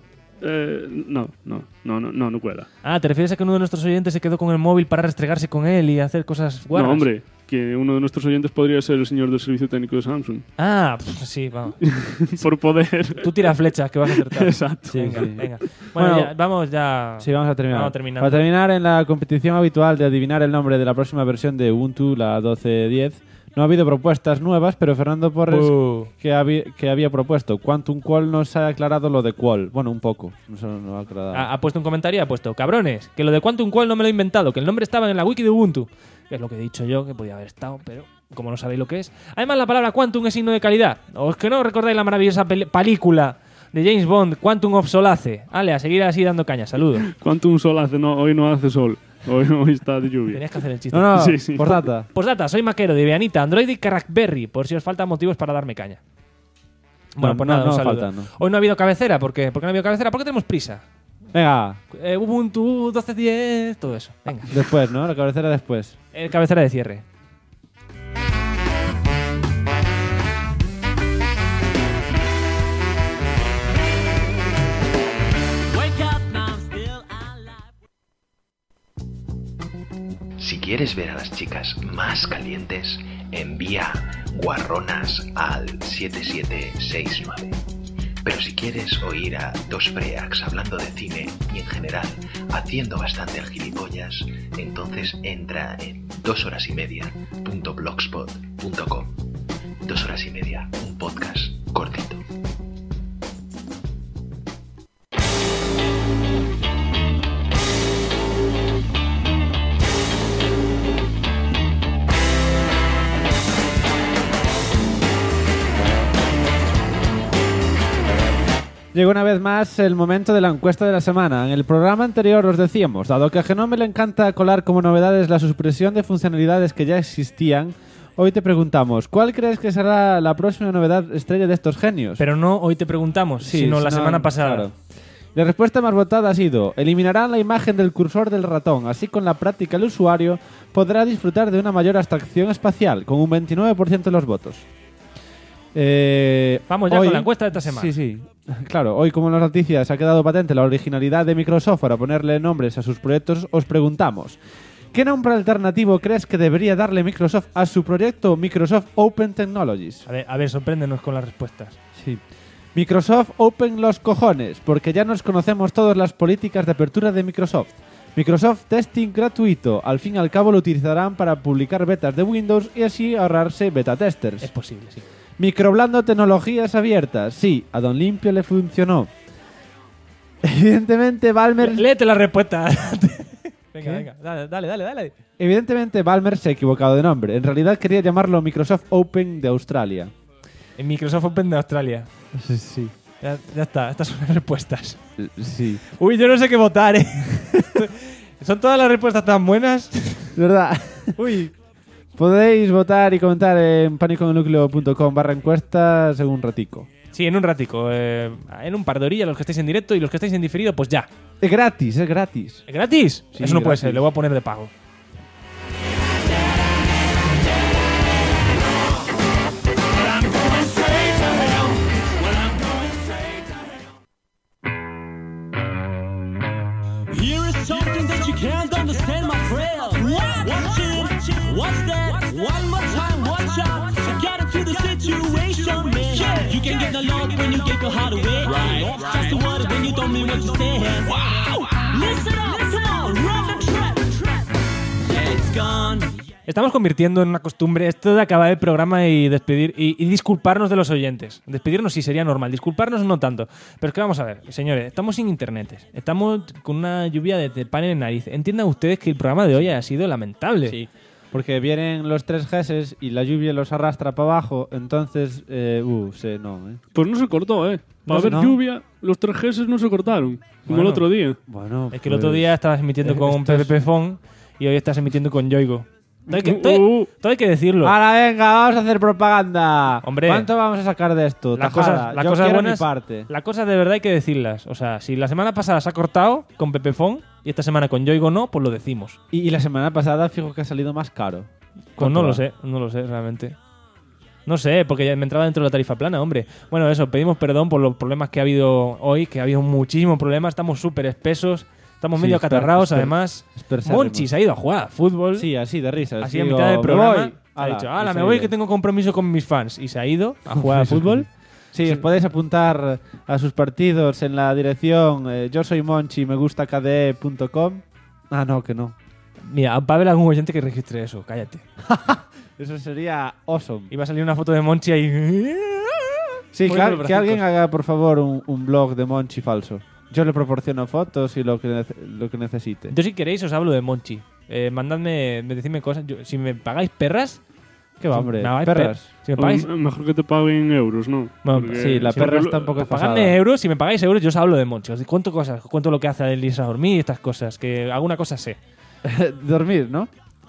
cuela. ¿Te refieres a que uno de nuestros oyentes se quedó con el móvil para restregarse con él y hacer cosas guarras? No, hombre, que uno de nuestros oyentes podría ser el señor del servicio técnico de Samsung. Sí, vamos. Por poder. Tú tira flechas que vas a acertar. Exacto. Sí, venga. Bueno, vamos ya. Sí, vamos a terminar. Vamos terminando. Para terminar, en la competición habitual de adivinar el nombre de la próxima versión de Ubuntu, la 12.10, no ha habido propuestas nuevas, pero Fernando Porres, que había propuesto Quantum Qual, nos ha aclarado lo de Qual. Bueno, un poco. No ha aclarado. Ha puesto un comentario, ha puesto: cabrones, que lo de Quantum Qual no me lo he inventado, que el nombre estaba en la wiki de Ubuntu. Que es lo que he dicho yo, que podía haber estado, pero como no sabéis lo que es. Además, la palabra Quantum es signo de calidad. ¿Os que no recordáis la maravillosa película de James Bond, Quantum of Solace? Ale, a seguir así dando caña. Saludos. Quantum Solace, no, hoy no hace sol. Hoy está de lluvia. Tenías que hacer el chiste. No, sí. Postdata, soy maquero de Vianita, Android y Crackberry, por si os faltan motivos para darme caña. Bueno, pues nada, un saludo. Falta, no. Hoy no ha habido cabecera, ¿por qué? ¿Por qué no ha habido cabecera? Porque tenemos prisa. Venga. Ubuntu 12.10, todo eso. Venga. Después, ¿no? La cabecera después. Cabecera de cierre. Si quieres ver a las chicas más calientes, envía guarronas al 7769. Pero si quieres oír a dos freaks hablando de cine y en general haciendo bastante el gilipollas, entonces entra en 2horasymedia.blogspot.com. 2 horas y media, un podcast cortito. Llegó una vez más el momento de la encuesta de la semana. En el programa anterior os decíamos, dado que a Genome le encanta colar como novedades la supresión de funcionalidades que ya existían, hoy te preguntamos, ¿cuál crees que será la próxima novedad estrella de estos genios? Pero no hoy te preguntamos, sino la semana pasada. Claro. La respuesta más votada ha sido: eliminarán la imagen del cursor del ratón, así con la práctica el usuario podrá disfrutar de una mayor abstracción espacial, con un 29% de los votos. Vamos ya con la encuesta de esta semana. Sí. Claro, hoy como en las noticias ha quedado patente la originalidad de Microsoft para ponerle nombres a sus proyectos, os preguntamos: ¿qué nombre alternativo crees que debería darle Microsoft a su proyecto Microsoft Open Technologies? A ver, sorpréndenos con las respuestas. Sí. Microsoft Open los cojones, porque ya nos conocemos todas las políticas de apertura de Microsoft. Microsoft Testing gratuito, al fin y al cabo lo utilizarán para publicar betas de Windows y así ahorrarse beta testers. Es posible, sí. Microblando tecnologías abiertas, sí, a Don Limpio le funcionó. Evidentemente Balmer... Léete la respuesta. Venga, dale. Evidentemente Balmer se ha equivocado de nombre. En realidad quería llamarlo Microsoft Open de Australia. En Microsoft Open de Australia. Sí. Ya está, estas son las respuestas. Sí. Uy, yo no sé qué votar, ¿eh? ¿Son todas las respuestas tan buenas? ¿Verdad? Uy. Podéis votar y comentar en panicoennucleo.com/encuesta según un ratico. Sí, en un ratico. En un par de orillas, los que estáis en directo y los que estáis en diferido, pues ya. Es gratis. ¿Es gratis? Sí, eso no puede gratis. ser, le voy a poner de pago. Here is something that you can't understand, my friend. Watch it, watch that, one more time, watch out. You got into the situation, man. You can get the love when you give your heart away. Right. Just the word when you don't mean what you say. Wow. Listen up, come on, run the track. It's gone. Estamos convirtiendo en una costumbre esto de acabar el programa y despedir y disculparnos de los oyentes. Despedirnos sí sería normal, disculparnos no tanto. Pero es que vamos a ver, señores, estamos sin internet. Estamos con una lluvia de pan en la nariz. Entiendan ustedes que el programa de hoy ha sido lamentable. Sí. Porque vienen los 3Gs y la lluvia los arrastra para abajo, entonces, no. Pues no se cortó, Para No, haber no. lluvia, los 3Gs no se cortaron, como el otro día. Bueno, Es que el otro día estabas emitiendo con esto es- PPP Phone y hoy estás emitiendo con Yoigo. Todo hay que decirlo. ¡Ahora venga, vamos a hacer propaganda! Hombre. ¿Cuánto vamos a sacar de esto? Las Tajada. cosas Yo quiero buenas, mi parte. las cosas de verdad hay que decirlas. O sea, si la semana pasada se ha cortado con Pepe Phone y esta semana con Yoigo no, pues lo decimos. Y la semana pasada fijo que ha salido más caro. Pues no va? lo sé realmente. No sé, porque ya me entraba dentro de la tarifa plana, hombre. Bueno, eso, pedimos perdón por los problemas que ha habido hoy, que ha habido muchísimos problemas, estamos súper espesos, estamos Sí, medio acatarrados, además. espersérrimos. Monchi se ha ido a jugar a fútbol. Sí, así de risas. Así a Digo, mitad del "Me programa voy". ha Ala, dicho, y ala, se me ha voy ido. que tengo compromiso con mis fans. Y se ha ido a jugar a fútbol. Sí, os podéis apuntar a sus partidos en la dirección yo soy Monchi, me gusta kde.com. Ah, no, que no. Mira, va a haber algún oyente que registre eso, cállate. Eso sería awesome. Iba a salir una foto de Monchi ahí. Sí, Poniendo los que bracitos. alguien haga, por favor, un blog de Monchi falso. Yo le proporciono fotos y lo que necesite. Yo si queréis os hablo de Monchi. Decidme cosas. Si me pagáis perras... ¿Qué va, si hombre? me pagáis Perras. Si me pagáis... Mejor que te paguen euros, ¿no? Bueno, Porque sí, la si perra no- está un poco Pagadme euros, si me pagáis euros, yo os hablo de Monchi. Os cuento cosas, os cuento lo que hace el irse a dormir y estas cosas, que alguna cosa sé. Dormir, ¿no?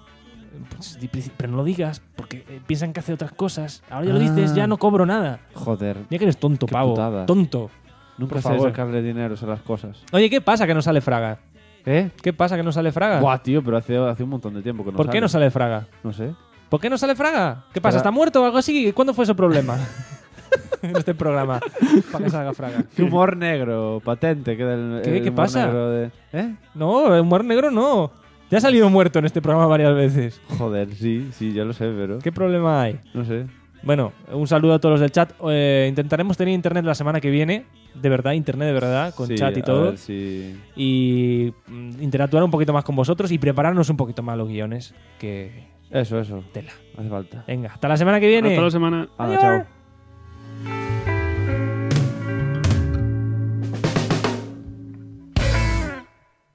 Pero no lo digas, porque piensan que hace otras cosas. Ahora ya lo dices, ya no cobro nada. Joder. Mira que eres tonto, Qué pavo. putada. Tonto. Nunca Por sé favor. sacarle dinero a las cosas. Oye, ¿qué pasa que no sale Fraga? ¿Eh? ¿Qué pasa que no sale Fraga? Buah, tío, pero hace un montón de tiempo que no ¿Por qué no sale Fraga? No sé. ¿Por qué no sale Fraga? ¿Qué pasa? Será- ¿Está muerto o algo así? ¿Cuándo fue ese problema? En este programa. Para que salga Fraga. Qué humor negro, patente. Que del, ¿Qué? el ¿Qué humor pasa? negro de- ¿Eh? No, el humor negro no. Ya ha salido muerto en este programa varias veces. Joder, sí, ya lo sé, pero... ¿Qué problema hay? No sé. Bueno, un saludo a todos los del chat. Intentaremos tener internet la semana que viene. De verdad, internet de verdad, con Sí, chat y a todo. ver si- Y interactuar un poquito más con vosotros y prepararnos un poquito más los guiones. Que Eso. tela. Hace falta. Venga, hasta la semana que viene. Hasta la semana. Anda, chao.